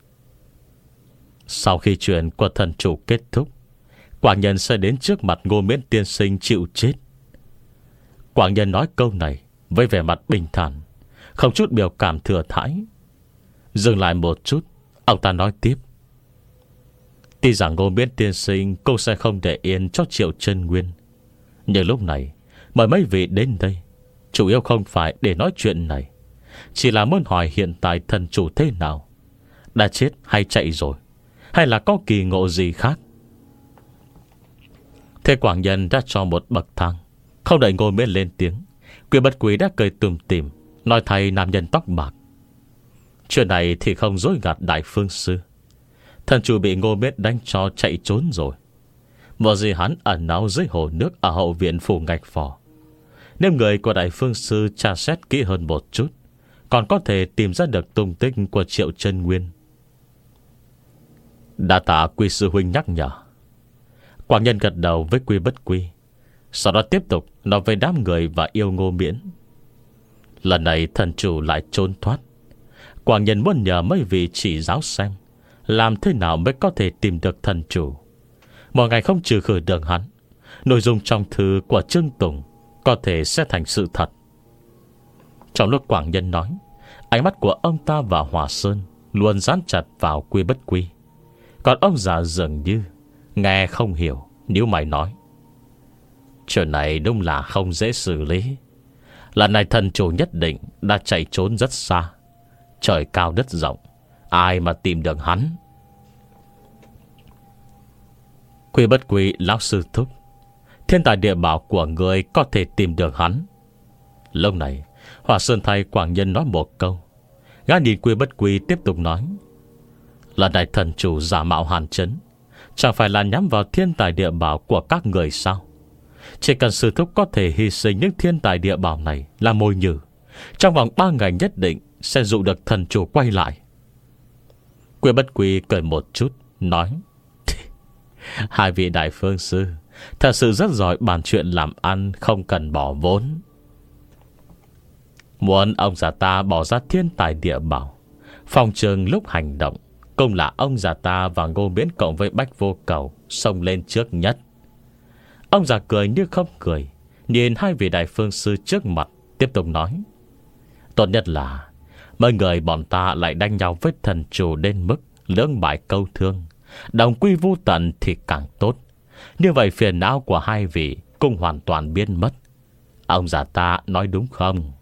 Sau khi chuyện của thần chủ kết thúc, Quảng Nhân sẽ đến trước mặt Ngô Miễn tiên sinh chịu chết. Quảng Nhân nói câu này với vẻ mặt bình thản, không chút biểu cảm thừa thãi. Dừng lại một chút, ông ta nói tiếp: tuy rằng Ngô Miễn tiên sinh cô sẽ không để yên cho Triệu Chân Nguyên, nhưng lúc này mời mấy vị đến đây chủ yếu không phải để nói chuyện này, chỉ là muốn hỏi hiện tại thần chủ thế nào, đã chết hay chạy rồi, hay là có kỳ ngộ gì khác. Thế Quảng Nhân đã cho một bậc thang. Không đợi Ngô Miễn lên tiếng, Quy Bất Quy đã cười tùm tìm, nói thay nam nhân tóc bạc: chuyện này thì không dối gạt đại phương sư. Thần chủ bị Ngô Miễn đánh cho chạy trốn rồi. Vừa gì hắn ẩn náu dưới hồ nước ở hậu viện phủ Ngạch Phò. Nếu người của Đại Phương Sư tra xét kỹ hơn một chút, còn có thể tìm ra được tung tích của Triệu Chân Nguyên. Đa tạ Quy sư huynh nhắc nhở. Quảng Nhân gật đầu với Quy Bất Quy, sau đó tiếp tục nói với đám người và yêu Ngô Miễn. Lần này thần chủ lại trốn thoát. Quảng Nhân muốn nhờ mấy vị chỉ giáo xem làm thế nào mới có thể tìm được thần chủ. Mọi ngày không trừ khử được hắn, nội dung trong thư của Trương Tùng có thể sẽ thành sự thật. Trong lúc Quảng Nhân nói, ánh mắt của ông ta và Hòa Sơn luôn dán chặt vào Quy Bất Quy. Còn ông già dường như nghe không hiểu, nếu mày nói: chuyện này đúng là không dễ xử lý. Lần này thần chủ nhất định đã chạy trốn rất xa. Trời cao đất rộng, ai mà tìm được hắn? Quy Bất Quy lão sư thúc, thiên tài địa bảo của người có thể tìm được hắn. Lúc này Hòa Sơn thay Quảng Nhân nói một câu. Gã nhìn Quy Bất Quy tiếp tục nói: lần này thần chủ giả mạo Hàn Trấn, chẳng phải là nhắm vào thiên tài địa bảo của các người sao? Chỉ cần sư thúc có thể hy sinh những thiên tài địa bảo này là mồi nhử, trong vòng ba ngày nhất định sẽ dụ được thần chủ quay lại. Quy Bất Quy cười một chút, nói: hai vị Đại Phương Sư thật sự rất giỏi bàn chuyện làm ăn, không cần bỏ vốn. Muốn ông già ta bỏ ra thiên tài địa bảo, phòng trường lúc hành động cũng là ông già ta và Ngô Miễn cộng với Bách Vô Cầu xông lên trước nhất. Ông già cười như không cười, nhìn hai vị Đại Phương Sư trước mặt, tiếp tục nói: tốt nhất là mấy người bọn ta lại đánh nhau với thần chủ đến mức lưỡng bại câu thương, đồng quy vu tận thì càng tốt. Như vậy phiền não của hai vị cũng hoàn toàn biến mất. Ông già ta nói đúng không?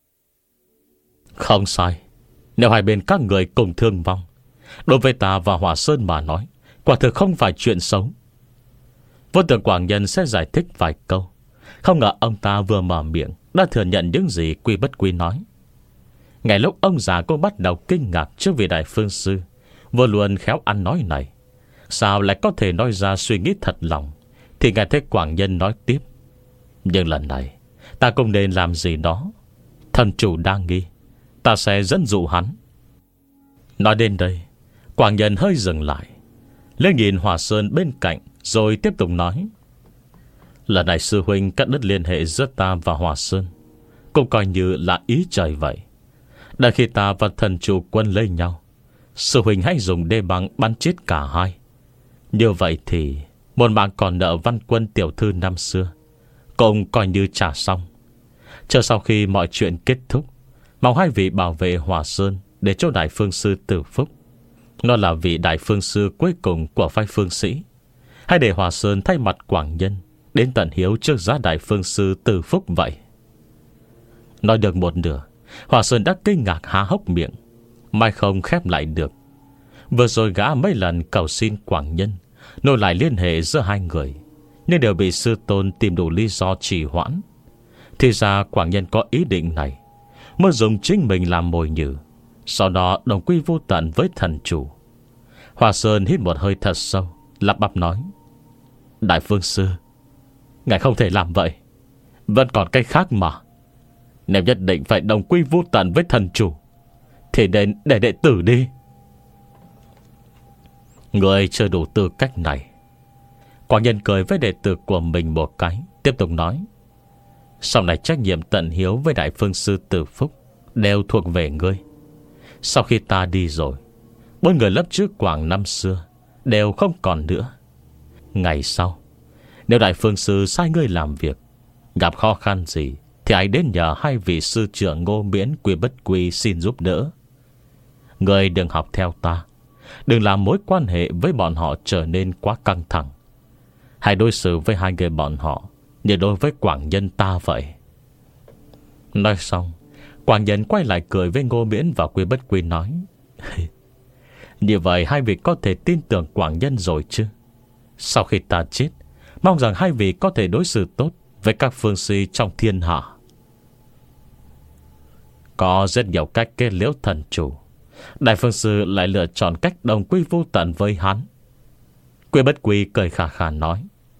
Không sai. Nếu hai bên các người cùng thương vong, đối với ta và Hòa Sơn mà nói, quả thực không phải chuyện xấu. Vô tưởng Quảng Nhân sẽ giải thích vài câu, không ngờ ông ta vừa mở miệng đã thừa nhận những gì Quy Bất Quy nói. Ngay lúc ông già cũng bắt đầu kinh ngạc trước vị Đại Phương Sư vô luôn khéo ăn nói này, sao lại có thể nói ra suy nghĩ thật lòng, thì nghe thấy Quảng Nhân nói tiếp: nhưng lần này ta cũng nên làm gì đó. Thần chủ đang nghi, ta sẽ dẫn dụ hắn. Nói đến đây, Quảng Nhân hơi dừng lại, lên nhìn Hòa Sơn bên cạnh, rồi tiếp tục nói: lần này sư huynh cắt đứt liên hệ giữa ta và Hòa Sơn, cũng coi như là ý trời vậy. Đợi khi ta và thần chủ quân lấy nhau, sư huynh hãy dùng đê băng bắn chết cả hai. Như vậy thì một mạng còn nợ Văn Quân tiểu thư năm xưa cũng coi như trả xong. Chờ sau khi mọi chuyện kết thúc, mong hai vị bảo vệ Hòa Sơn để cho Đại Phương Sư tử phúc. Nó là vị Đại Phương Sư cuối cùng của phái Phương Sĩ. Hãy để Hòa Sơn thay mặt Quảng Nhân đến tận hiếu trước giá Đại Phương Sư tử phúc vậy. Nói được một nửa, Hòa Sơn đã kinh ngạc há hốc miệng, mai không khép lại được. Vừa rồi gã mấy lần cầu xin Quảng Nhân nối lại liên hệ giữa hai người, nhưng đều bị sư tôn tìm đủ lý do trì hoãn. Thì ra Quảng Nhân có ý định này, muốn dùng chính mình làm mồi nhử, sau đó đồng quy vô tận với thần chủ. Hòa Sơn hít một hơi thật sâu, lắp bắp nói: Đại Phương Sư, ngài không thể làm vậy, vẫn còn cách khác mà. Nếu nhất định phải đồng quy vô tận với thần chủ, thì đến để đệ tử đi. Người chưa đủ tư cách này. Quảng Nhân cười với đệ tử của mình một cái, tiếp tục nói: sau này trách nhiệm tận hiếu với Đại Phương Sư tử phúc đều thuộc về ngươi. Sau khi ta đi rồi, bốn người lớp trước Quảng năm xưa đều không còn nữa. Ngày sau, nếu Đại Phương Sư sai ngươi làm việc, gặp khó khăn gì thì hãy đến nhờ hai vị sư trưởng Ngô Miễn, Quy Bất Quy xin giúp đỡ. Ngươi đừng học theo ta, đừng làm mối quan hệ với bọn họ trở nên quá căng thẳng. Hãy đối xử với hai người bọn họ như đối với Quảng Nhân ta vậy. Nói xong, Quảng Nhân quay lại cười với Ngô Miễn và Quy Bất Quy nói: như vậy hai vị có thể tin tưởng Quảng Nhân rồi chứ? Sau khi ta chết, mong rằng hai vị có thể đối xử tốt với các phương sĩ trong thiên hạ. Có rất nhiều cách kết liễu thần chủ, Đại Phương Sư lại lựa chọn cách đồng quy vô tận với hắn. Quy Bất Quy cười khà khà nói: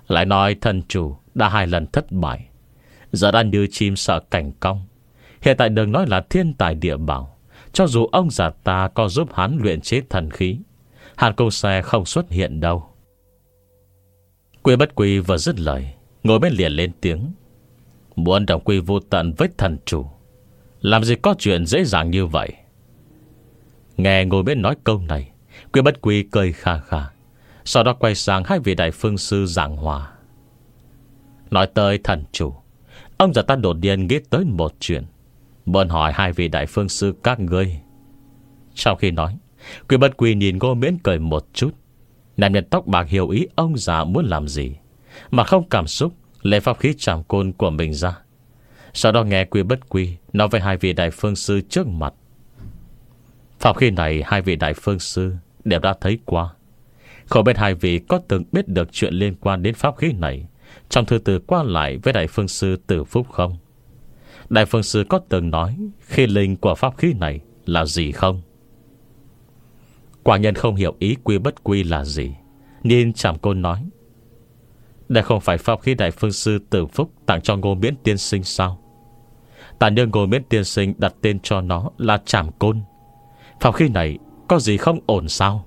Lại nói thần chủ đã hai lần thất bại, giờ đang như chim sợ cảnh cong. Hiện tại đừng nói là thiên tài địa bảo, cho dù ông già ta có giúp hắn luyện chế thần khí, hắn cũng sẽ không xuất hiện đâu. Quy Bất Quy vừa dứt lời, ngồi bên liền lên tiếng: Muốn đồng quy vô tận với thần chủ, làm gì có chuyện dễ dàng như vậy. Nghe ngồi bên nói câu này, Quy Bất Quy cười kha kha, sau đó quay sang hai vị đại phương sư giảng hòa. Nói tới thần chủ, ông già ta đột nhiên nghĩ tới một chuyện, muốn hỏi hai vị đại phương sư các ngươi. Sau khi nói, Quy Bất Quy nhìn Ngô Miễn cười một chút. Nam nhân tóc bạc hiểu ý ông già muốn làm gì, mà không cảm xúc lấy pháp khí trảm côn của mình ra. Sau đó nghe Quy Bất Quy nói với hai vị đại phương sư trước mặt. Pháp khí này hai vị đại phương sư đều đã thấy qua. Không biết hai vị có từng biết được chuyện liên quan đến pháp khí này trong thư từ qua lại với đại phương sư Tử Phúc không? Đại phương sư có từng nói khí linh của pháp khí này là gì không? Quả nhân không hiểu ý Quy Bất Quy là gì, nên trảm côn nói: Đây không phải pháp khí đại phương sư Tử Phúc tặng cho Ngô Miễn tiên sinh sao? Ta nhớ Ngô Miễn tiên sinh đặt tên cho nó là trảm côn. Pháp khí này có gì không ổn sao?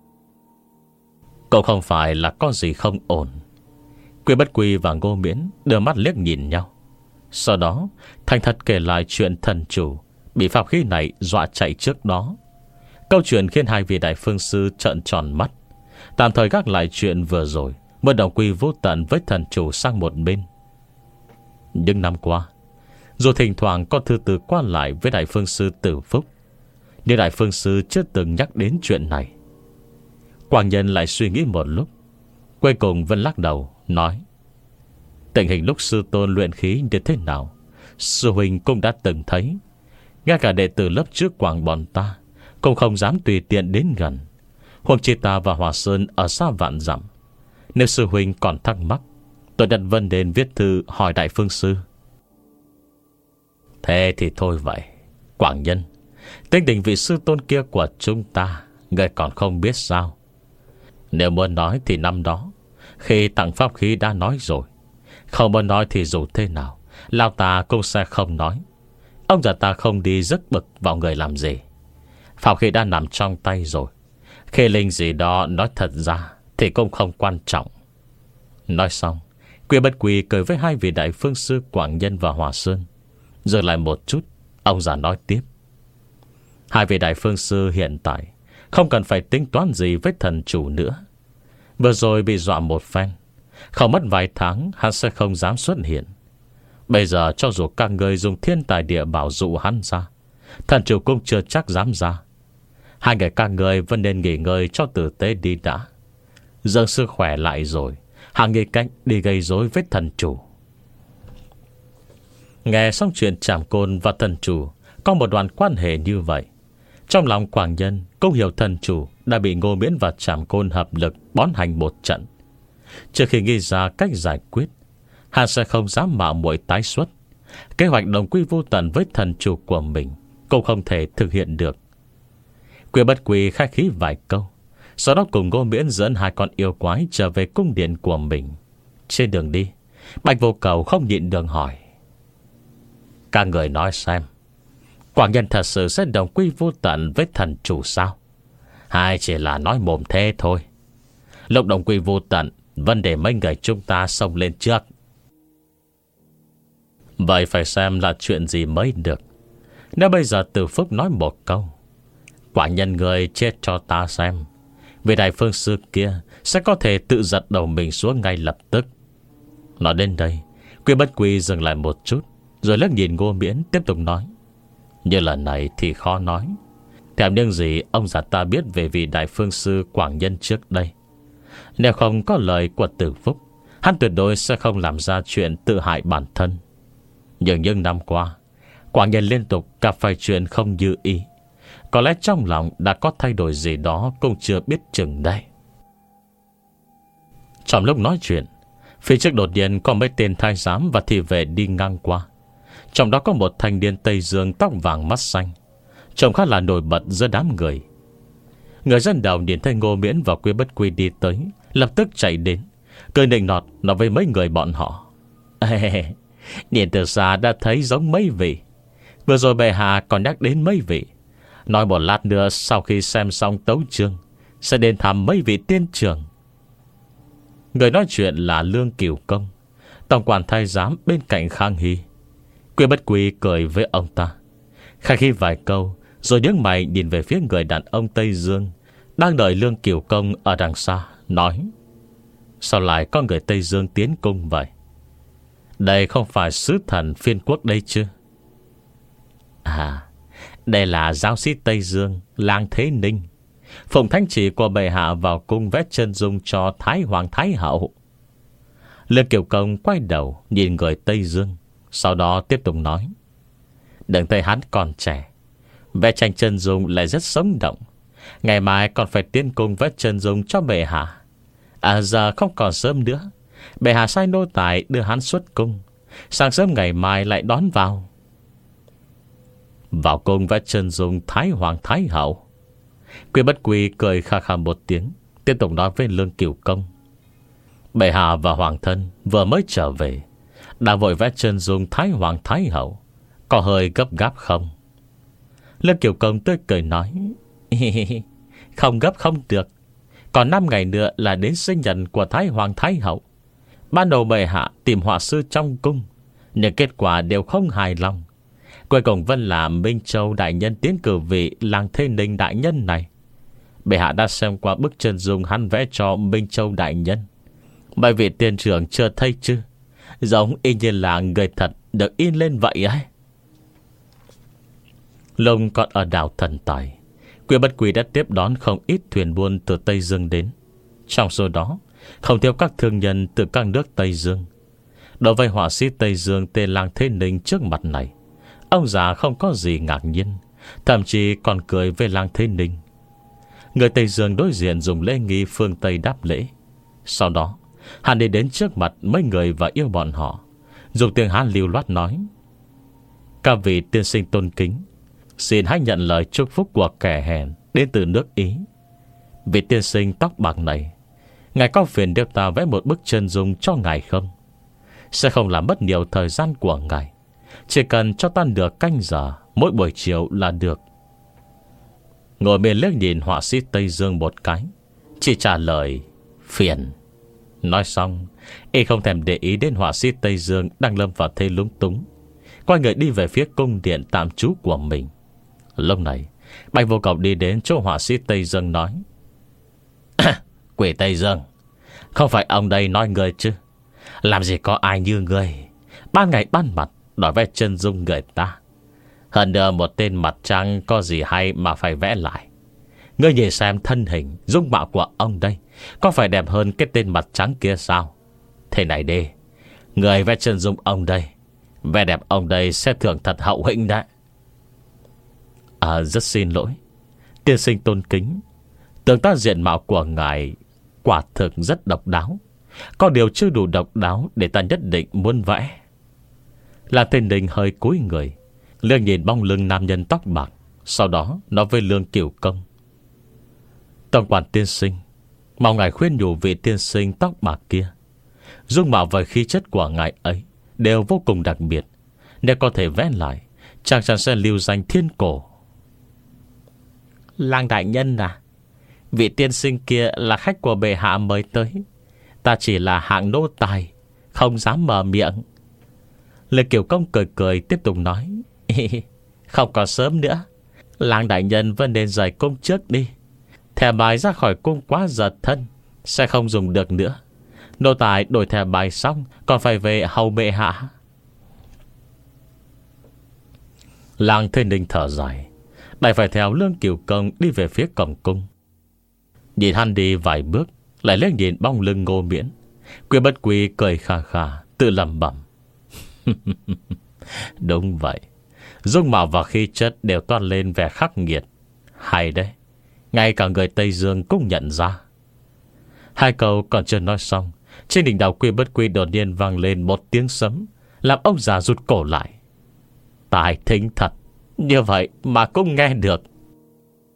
Cậu không phải là có gì không ổn. Quy Bất Quy và Ngô Miễn đưa mắt liếc nhìn nhau, sau đó thành thật kể lại chuyện thần chủ bị pháp khí này dọa chạy trước đó. Câu chuyện khiến hai vị đại phương sư trợn tròn mắt, tạm thời gác lại chuyện vừa rồi, mới đồng quy vô tận với thần chủ sang một bên. Nhưng năm qua, dù thỉnh thoảng có thư từ qua lại với đại phương sư Tử Phúc, nhưng đại phương sư chưa từng nhắc đến chuyện này. Quảng Nhân lại suy nghĩ một lúc, cuối cùng vẫn lắc đầu nói: Tình hình lúc sư tôn luyện khí như thế nào, sư huynh cũng đã từng thấy. Ngay cả đệ tử lớp trước Quảng bọn ta cũng không dám tùy tiện đến gần, huống chi ta và Hòa Sơn ở xa vạn dặm. Nếu sư huynh còn thắc mắc, tôi đặt vấn đề viết thư hỏi đại phương sư. Thế thì thôi vậy. Quảng Nhân, tính tình vị sư tôn kia của chúng ta người còn không biết sao? Nếu muốn nói thì năm đó khi tặng pháp khí đã nói rồi. Không muốn nói thì dù thế nào lão ta cũng sẽ không nói. Ông già ta không đi rước bực vào người làm gì. Pháp khí đã nằm trong tay rồi, khi linh gì đó nói thật ra thì cũng không quan trọng. Nói xong, Quy Bất Quy cười với hai vị đại phương sư Quảng Nhân và Hòa Sơn. Dừng lại một chút, ông già nói tiếp: Hai vị đại phương sư hiện tại không cần phải tính toán gì với thần chủ nữa. Vừa rồi bị dọa một phen, không mất vài tháng hắn sẽ không dám xuất hiện. Bây giờ cho dù các người dùng thiên tài địa bảo dụ hắn ra, thần chủ cũng chưa chắc dám ra. Hai người các người vẫn nên nghỉ ngơi cho tử tế đi đã. Dâng sức khỏe lại rồi hãy nghĩ cách đi gây rối với thần chủ. Nghe xong chuyện Trảm Côn và thần chủ có một đoạn quan hệ như vậy, trong lòng Quảng Nhân cũng hiểu thần chủ đã bị Ngô Miễn và Trảm Côn hợp lực bón hành một trận. Trước khi nghĩ ra cách giải quyết, hắn sẽ không dám mạo muội tái xuất. Kế hoạch đồng quy vô tận với thần chủ của mình cũng không thể thực hiện được. Quy Bất Quy khai khí vài câu, sau đó cùng Ngô Miễn dẫn hai con yêu quái trở về cung điện của mình. Trên đường đi, Bạch Vô Cầu không nhịn được hỏi: Các người nói xem, Quảng Nhân thật sự sẽ đồng quy vô tận với thần chủ sao? Hay chỉ là nói mồm thế thôi? Lúc đồng quy vô tận, vấn đề mấy người chúng ta xông lên trước. Vậy phải xem là chuyện gì mới được. Nếu bây giờ Tử Phúc nói một câu, Quảng Nhân người chết cho ta xem, vì đại phương sư kia sẽ có thể tự giật đầu mình xuống ngay lập tức. Nói đến đây, Quy Bất Quy dừng lại một chút, rồi liếc nhìn Ngô Miễn tiếp tục nói: Như lần này thì khó nói. Theo những gì ông già ta biết về vị đại phương sư Quảng Nhân trước đây, nếu không có lời của Tử Phúc, hắn tuyệt đối sẽ không làm ra chuyện tự hại bản thân. Nhưng những năm qua, Quảng Nhân liên tục gặp phải chuyện không như ý, có lẽ trong lòng đã có thay đổi gì đó cũng chưa biết chừng đây. Trong lúc nói chuyện, phía trước đột nhiên có mấy tên thái giám và thị vệ đi ngang qua. Trong đó có một thanh niên Tây Dương tóc vàng mắt xanh, trông khá là nổi bật giữa đám người. Người dân đầu nhìn thấy Ngô Miễn và Quy Bất Quy đi tới, lập tức chạy đến, cười nịnh nọt nói với mấy người bọn họ: Ê, nhìn từ xa đã thấy giống mấy vị. Vừa rồi bệ hạ còn nhắc đến mấy vị, nói một lát nữa sau khi xem xong tấu chương sẽ đến thăm mấy vị tiên trưởng. Người nói chuyện là Lương Cửu Công, tổng quản thái giám bên cạnh Khang Hy. Quy Bất Quy cười với ông ta, khai khi vài câu, rồi nhướng mày nhìn về phía người đàn ông Tây Dương đang đợi Lương Cửu Công ở đằng xa, nói: Sao lại có người Tây Dương tiến cung vậy? Đây không phải sứ thần phiên quốc đây chứ? À, đây là giáo sĩ Tây Dương Lang Thế Ninh, phụng thánh chỉ của bệ hạ vào cung vẽ chân dung cho Thái Hoàng Thái Hậu. Lương Cửu Công quay đầu nhìn người Tây Dương, sau đó tiếp tục nói: Đừng thấy hắn còn trẻ, vẽ tranh chân dung lại rất sống động. Ngày mai còn phải tiến cung vẽ chân dung cho bệ hạ. À giờ không còn sớm nữa, bệ hạ sai nô tài đưa hắn xuất cung, sáng sớm ngày mai lại đón vào. Vào cung vẽ chân dung Thái Hoàng Thái Hậu. Quy Bất Quy cười khà khà một tiếng, tiếp tục nói với Lương Cửu Công: Bệ hạ và hoàng thân vừa mới trở về, đang vội vẽ chân dung Thái Hoàng Thái Hậu, có hơi gấp gáp không? Lương Cửu Công tươi cười nói: Không gấp không được. Còn năm ngày nữa là đến sinh nhật của Thái Hoàng Thái Hậu. Ban đầu bệ hạ tìm họa sư trong cung, nhưng kết quả đều không hài lòng. Cuối cùng vẫn là Minh Châu đại nhân tiến cử vị Lang Thế Ninh đại nhân này. Bệ hạ đã xem qua bức chân dung hắn vẽ cho Minh Châu đại nhân. Bài vị tiên trưởng chưa thấy chứ? Giống y như là người thật được in lên vậy ấy. Lông còn ở đảo Thần Tài, Quy Bất Quy đã tiếp đón không ít thuyền buôn từ Tây Dương đến. Trong số đó không thiếu các thương nhân từ các nước Tây Dương. Đối với họa sĩ Tây Dương tên Lang Thế Ninh trước mặt này, ông già không có gì ngạc nhiên, thậm chí còn cười với Lang Thế Ninh. Người Tây Dương đối diện dùng lễ nghi phương Tây đáp lễ. Sau đó hắn đi đến trước mặt mấy người và yêu bọn họ, dùng tiếng Hán lưu loát nói: Các vị tiên sinh tôn kính, xin hãy nhận lời chúc phúc của kẻ hèn đến từ nước Ý. Vị tiên sinh tóc bạc này, ngài có phiền đưa ta vẽ một bức chân dung cho ngài không? Sẽ không làm mất nhiều thời gian của ngài, chỉ cần cho ta được canh giờ mỗi buổi chiều là được. Ngồi bên liếc nhìn họa sĩ Tây Dương một cái, chỉ trả lời phiền. Nói xong, y không thèm để ý đến họa sĩ Tây Dương đang lâm vào thế lúng túng, quay người đi về phía cung điện tạm trú của mình. Lúc này Bạch Vô Cầu đi đến chỗ họa sĩ Tây Dương nói: Quỷ Tây Dương, không phải ông đây nói người chứ? Làm gì có ai như người, ban ngày ban mặt đòi vẽ chân dung người ta. Hơn nữa một tên mặt trăng có gì hay mà phải vẽ lại. Ngươi nhìn xem thân hình dung mạo của ông đây, có phải đẹp hơn cái tên mặt trắng kia sao? Thế này đi, người vẽ chân dung ông đây, vẻ đẹp ông đây sẽ thưởng thật hậu hĩnh đấy. À, rất xin lỗi tiên sinh tôn kính, tưởng ta diện mạo của ngài quả thực rất độc đáo, có điều chưa đủ độc đáo để ta nhất định muốn vẽ. Là tên đình hơi cúi người, liếc nhìn bóng lưng nam nhân tóc bạc, sau đó nói với Lương Cửu Công: Tổng quản tiên sinh, mong ngài khuyên nhủ vị tiên sinh tóc bạc kia. Dung mạo và khí chất của ngài ấy đều vô cùng đặc biệt, nếu có thể vẽ lại, chắc chắn sẽ lưu danh thiên cổ. Lang đại nhân à, vị tiên sinh kia là khách của bệ hạ mới tới, ta chỉ là hạng nô tài, không dám mở miệng. Lê Kiều Công cười cười tiếp tục nói: Không còn sớm nữa, Lang đại nhân vẫn nên rời cung trước đi. Thẻ bài ra khỏi cung quá giật thân, sẽ không dùng được nữa. Nô tài đổi thẻ bài xong còn phải về hầu bệ hạ. Lang Thế Ninh thở dài, đành phải theo Lương Cửu Công đi về phía cổng cung. Nhìn hắn đi vài bước, lại liếc nhìn bóng lưng Ngô Miễn, Quy Bất Quy cười khà khà, tự lẩm bẩm: Đúng vậy, dung mạo và khí chất đều toát lên vẻ khắc nghiệt. Hay đấy, ngay cả người Tây Dương cũng nhận ra. Hai câu còn chưa nói xong, trên đỉnh đầu Quy Bất Quy đột nhiên vang lên một tiếng sấm, làm ông già rụt cổ lại. Tài thính thật, như vậy mà cũng nghe được.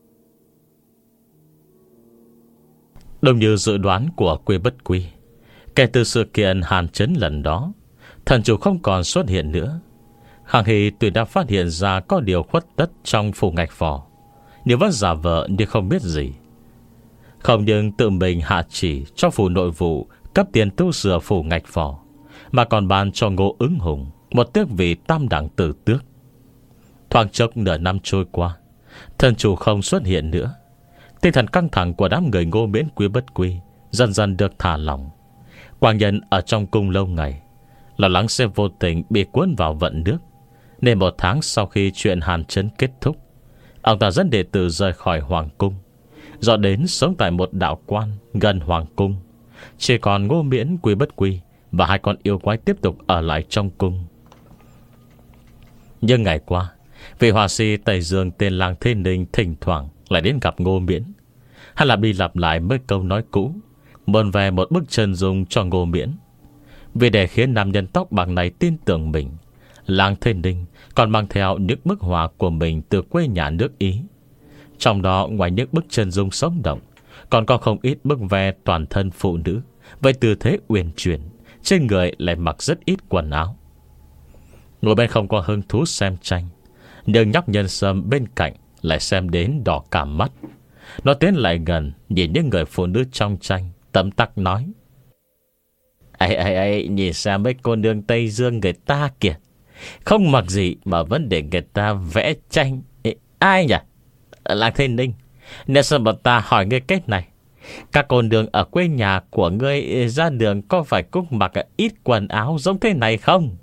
Đúng như dự đoán của Quy Bất Quy, Kể từ sự kiện hàn chấn lần đó, thần chủ không còn xuất hiện nữa. Khang Hy tuy đã phát hiện ra có điều khuất tất trong phủ ngạch phò, nhưng vẫn giả vờ như không biết gì. Không những tự mình hạ chỉ cho phủ nội vụ cấp tiền tu sửa phủ ngạch phò, mà còn ban cho Ngô Ứng Hùng một tước vị tam đẳng tử tước. Thoáng chốc nửa năm trôi qua, thần chủ không xuất hiện nữa. Tinh thần căng thẳng của đám người Ngô Miễn Quý Bất Quy dần dần được thả lỏng. Quang Nhân ở trong cung lâu ngày, lo lắng sẽ vô tình bị cuốn vào vận nước, nên một tháng sau khi chuyện hàn chấn kết thúc, ông ta dẫn đệ tử rời khỏi hoàng cung, dọn đến sống tại một đạo quan gần hoàng cung. Chỉ còn Ngô Miễn Quý Bất Quy và hai con yêu quái tiếp tục ở lại trong cung. Nhưng ngày qua, vị họa sĩ Tây Dương tên Lang Thế Ninh thỉnh thoảng lại đến gặp Ngô Miễn. Hay là bị lặp lại mấy câu nói cũ, muốn về một bức chân dung cho Ngô Miễn. Vì để khiến nam nhân tóc bạc này tin tưởng mình, Lang Thế Ninh còn mang theo những bức họa của mình từ quê nhà nước Ý. Trong đó ngoài những bức chân dung sống động, còn có không ít bức vẽ toàn thân phụ nữ với tư thế uyển chuyển, trên người lại mặc rất ít quần áo. Ngồi bên không có hứng thú xem tranh, nhưng nhóc nhân sâm bên cạnh lại xem đến đỏ cả mắt. Nó tiến lại gần, nhìn những người phụ nữ trong tranh, tấm tắc nói: Ây ây ây, nhìn xem mấy cô nương Tây Dương người ta kìa, không mặc gì mà vẫn để người ta vẽ tranh. Ê, ai nhỉ? Lang Thế Ninh, nếu sao bọn ta hỏi ngươi cách này, các cô nương ở quê nhà của ngươi ra đường có phải cũng mặc ít quần áo giống thế này không?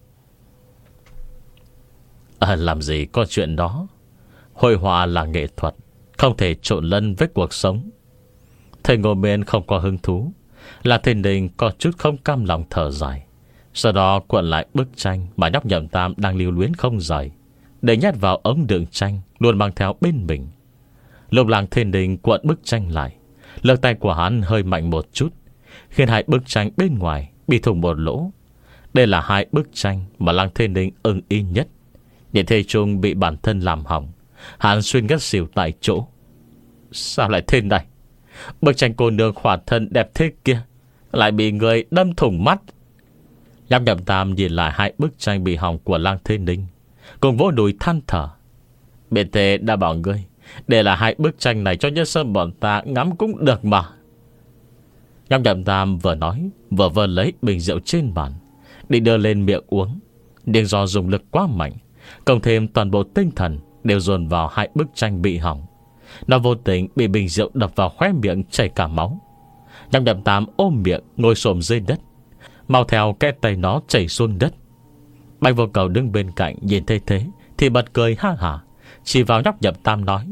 À, làm gì có chuyện đó. Hội họa là nghệ thuật, không thể trộn lẫn với cuộc sống. Thầy Ngô Miễn không có hứng thú, là Thế Ninh có chút không cam lòng thở dài. Sau đó cuộn lại bức tranh mà nhóc Nhậm Tam đang lưu luyến không rời, để nhét vào ống đựng tranh luôn mang theo bên mình. Lúc Lang Thế Ninh cuộn bức tranh lại, lực tay của hắn hơi mạnh một chút, khiến hai bức tranh bên ngoài bị thủng một lỗ. Đây là hai bức tranh mà Lang Thế Ninh ưng ý nhất. Nhìn thấy chúng bị bản thân làm hỏng, hắn xuyên ngất xỉu tại chỗ. Sao lại thế này? Bức tranh cô nương khỏa thân đẹp thế kia lại bị người đâm thủng mắt. Nhóc Nhậm Tam nhìn lại hai bức tranh bị hỏng của Lang Thế Ninh, cùng vỗ đùi than thở: Bên thế đã bảo ngươi để là hai bức tranh này cho nhân sơn bọn ta ngắm cũng được mà. Nhóc Nhậm Tam vừa nói vừa vơ lấy bình rượu trên bàn, định đưa lên miệng uống, nhưng do dùng lực quá mạnh, cộng thêm toàn bộ tinh thần đều dồn vào hai bức tranh bị hỏng, nó vô tình bị bình rượu đập vào khóe miệng, chảy cả máu. Nhóc Nhậm Tam ôm miệng ngồi xổm dưới đất, mau theo cái tay nó chảy xuống đất. Bạch Vô Cầu đứng bên cạnh nhìn thấy thế thì bật cười ha hả, chỉ vào nhóc Nhậm Tam nói: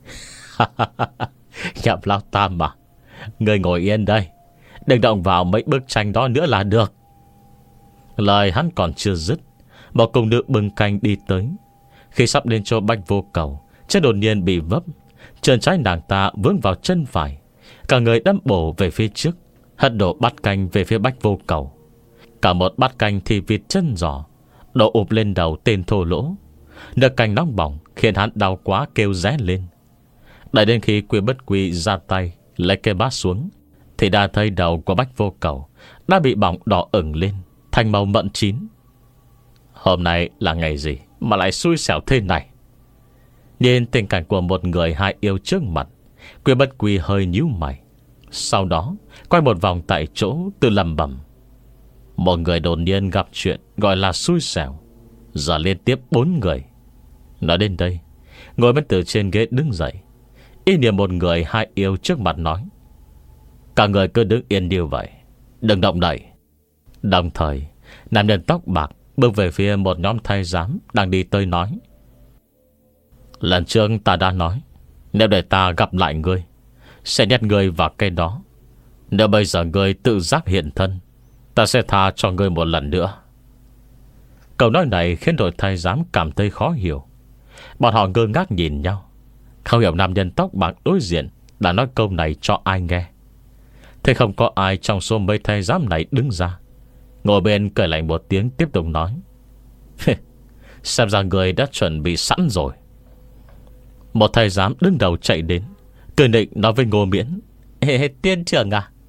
Nhậm Lão Tam mà, ngươi ngồi yên đây, đừng động vào mấy bức tranh đó nữa là được. Lời hắn còn chưa dứt, một cung nữ bưng canh đi tới. Khi sắp đến chỗ Bạch Vô Cầu, chân đột nhiên bị vấp, chân trái nàng ta vướng vào chân phải, cả người đâm bổ về phía trước, hất đổ bát canh về phía Bạch Vô Cầu. Cả một bát canh thì vịt chân giò đổ ụp lên đầu tên thô lỗ. Nước canh nóng bỏng khiến hắn đau quá kêu ré lên. Đợi đến khi Quý Bất Quy ra tay lấy cái bát xuống, thì đã thấy đầu của Bạch Vô Cầu đã bị bỏng đỏ ửng lên, thành màu mận chín. Hôm nay là ngày gì mà lại xui xẻo thế này? Nhìn tình cảnh của một người hai yêu trước mặt, Quý Bất Quy hơi nhíu mày. Sau đó quay một vòng tại chỗ, tự lẩm bẩm: Một người đột nhiên gặp chuyện gọi là xui xẻo, giờ liên tiếp bốn người. Nói đến đây, ngồi bên từ trên ghế đứng dậy, ý niệm một người hai yêu trước mặt nói: Cả người cứ đứng yên như vậy, đừng động đậy. Đồng thời, nam nhân tóc bạc bước về phía một nhóm thái giám đang đi tới nói: Lần trước ta đã nói, nếu để ta gặp lại ngươi, sẽ nhét ngươi vào cái đó. Nếu bây giờ ngươi tự giác hiện thân, ta sẽ tha cho ngươi một lần nữa. Câu nói này khiến đội thái giám cảm thấy khó hiểu. Bọn họ ngơ ngác nhìn nhau, không hiểu nam nhân tóc bạc đối diện đã nói câu này cho ai nghe. Thế không có ai trong số mấy thái giám này đứng ra. Ngồi bên cười lạnh một tiếng, tiếp tục nói: Xem ra người đã chuẩn bị sẵn rồi. Một thái giám đứng đầu chạy đến, cười định nói với Ngô Miễn: Ê, tiên trưởng à,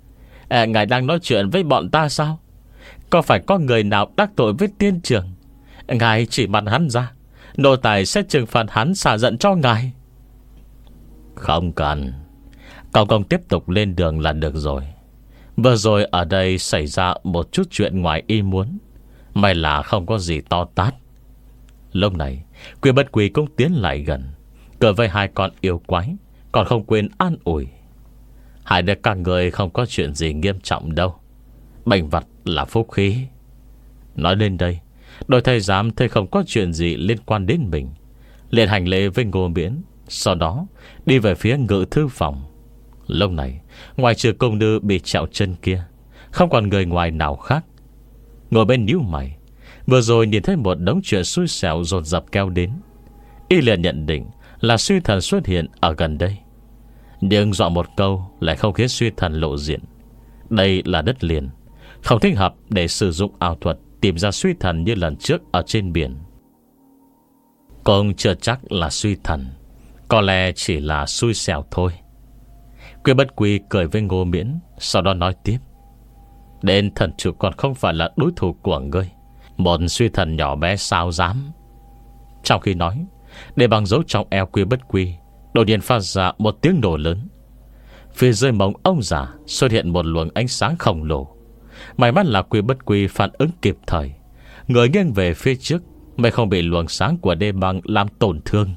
à, ngài đang nói chuyện với bọn ta sao? Có phải có người nào đắc tội với tiên trưởng? Ngài chỉ mặt hắn ra, nô tài sẽ trừng phạt hắn xả giận cho ngài. Không cần. Cậu công tiếp tục lên đường là được rồi. Vừa rồi ở đây xảy ra một chút chuyện ngoài ý muốn, may là không có gì to tát. Lúc này Quy Bất Quy cũng tiến lại gần, cười với hai con yêu quái, còn không quên an ủi. Hai đứa các người không có chuyện gì nghiêm trọng đâu, bệnh vặt là phúc khí. Nói lên đây, đôi thầy giám thấy không có chuyện gì liên quan đến mình, liền hành lễ với Ngô Miễn, sau đó đi về phía ngự thư phòng. Lúc này ngoài trừ công nữ bị trẹo chân kia, không còn người ngoài nào khác. Ngồi bên nhíu mày, vừa rồi nhìn thấy một đống chuyện xui xẻo dồn dập kéo đến, y liền nhận định là suy thần xuất hiện ở gần đây. Nhưng dọa một câu lại không khiến suy thần lộ diện. Đây là đất liền, không thích hợp để sử dụng ảo thuật tìm ra suy thần như lần trước ở trên biển. Cũng chưa chắc là suy thần, có lẽ chỉ là xui xẻo thôi. Quy Bất Quy cười với Ngô Miễn, sau đó nói tiếp. Đến thần chủ còn không phải là đối thủ của ngươi, một suy thần nhỏ bé sao dám. Trong khi nói, để bằng dấu trong eo Quy Bất Quy đột nhiên phát ra một tiếng nổ lớn. Phía dưới mông ông già xuất hiện một luồng ánh sáng khổng lồ. May mắn là Quy Bất Quy phản ứng kịp thời, người nghiêng về phía trước mới không bị luồng sáng của đê băng làm tổn thương.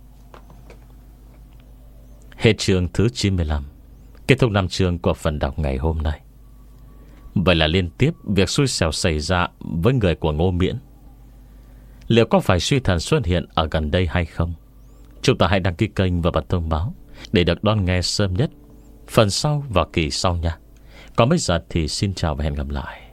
Hết chương thứ chín mươi lăm. Kết thúc năm chương của phần đọc ngày hôm nay. Vậy là liên tiếp việc xui xẻo xảy ra với người của Ngô Miễn. Liệu có phải suy thần xuất hiện ở gần đây hay không? Chúng ta hãy đăng ký kênh và bật thông báo để được đón nghe sớm nhất phần sau và kỳ sau nha. Còn bây giờ thì xin chào và hẹn gặp lại.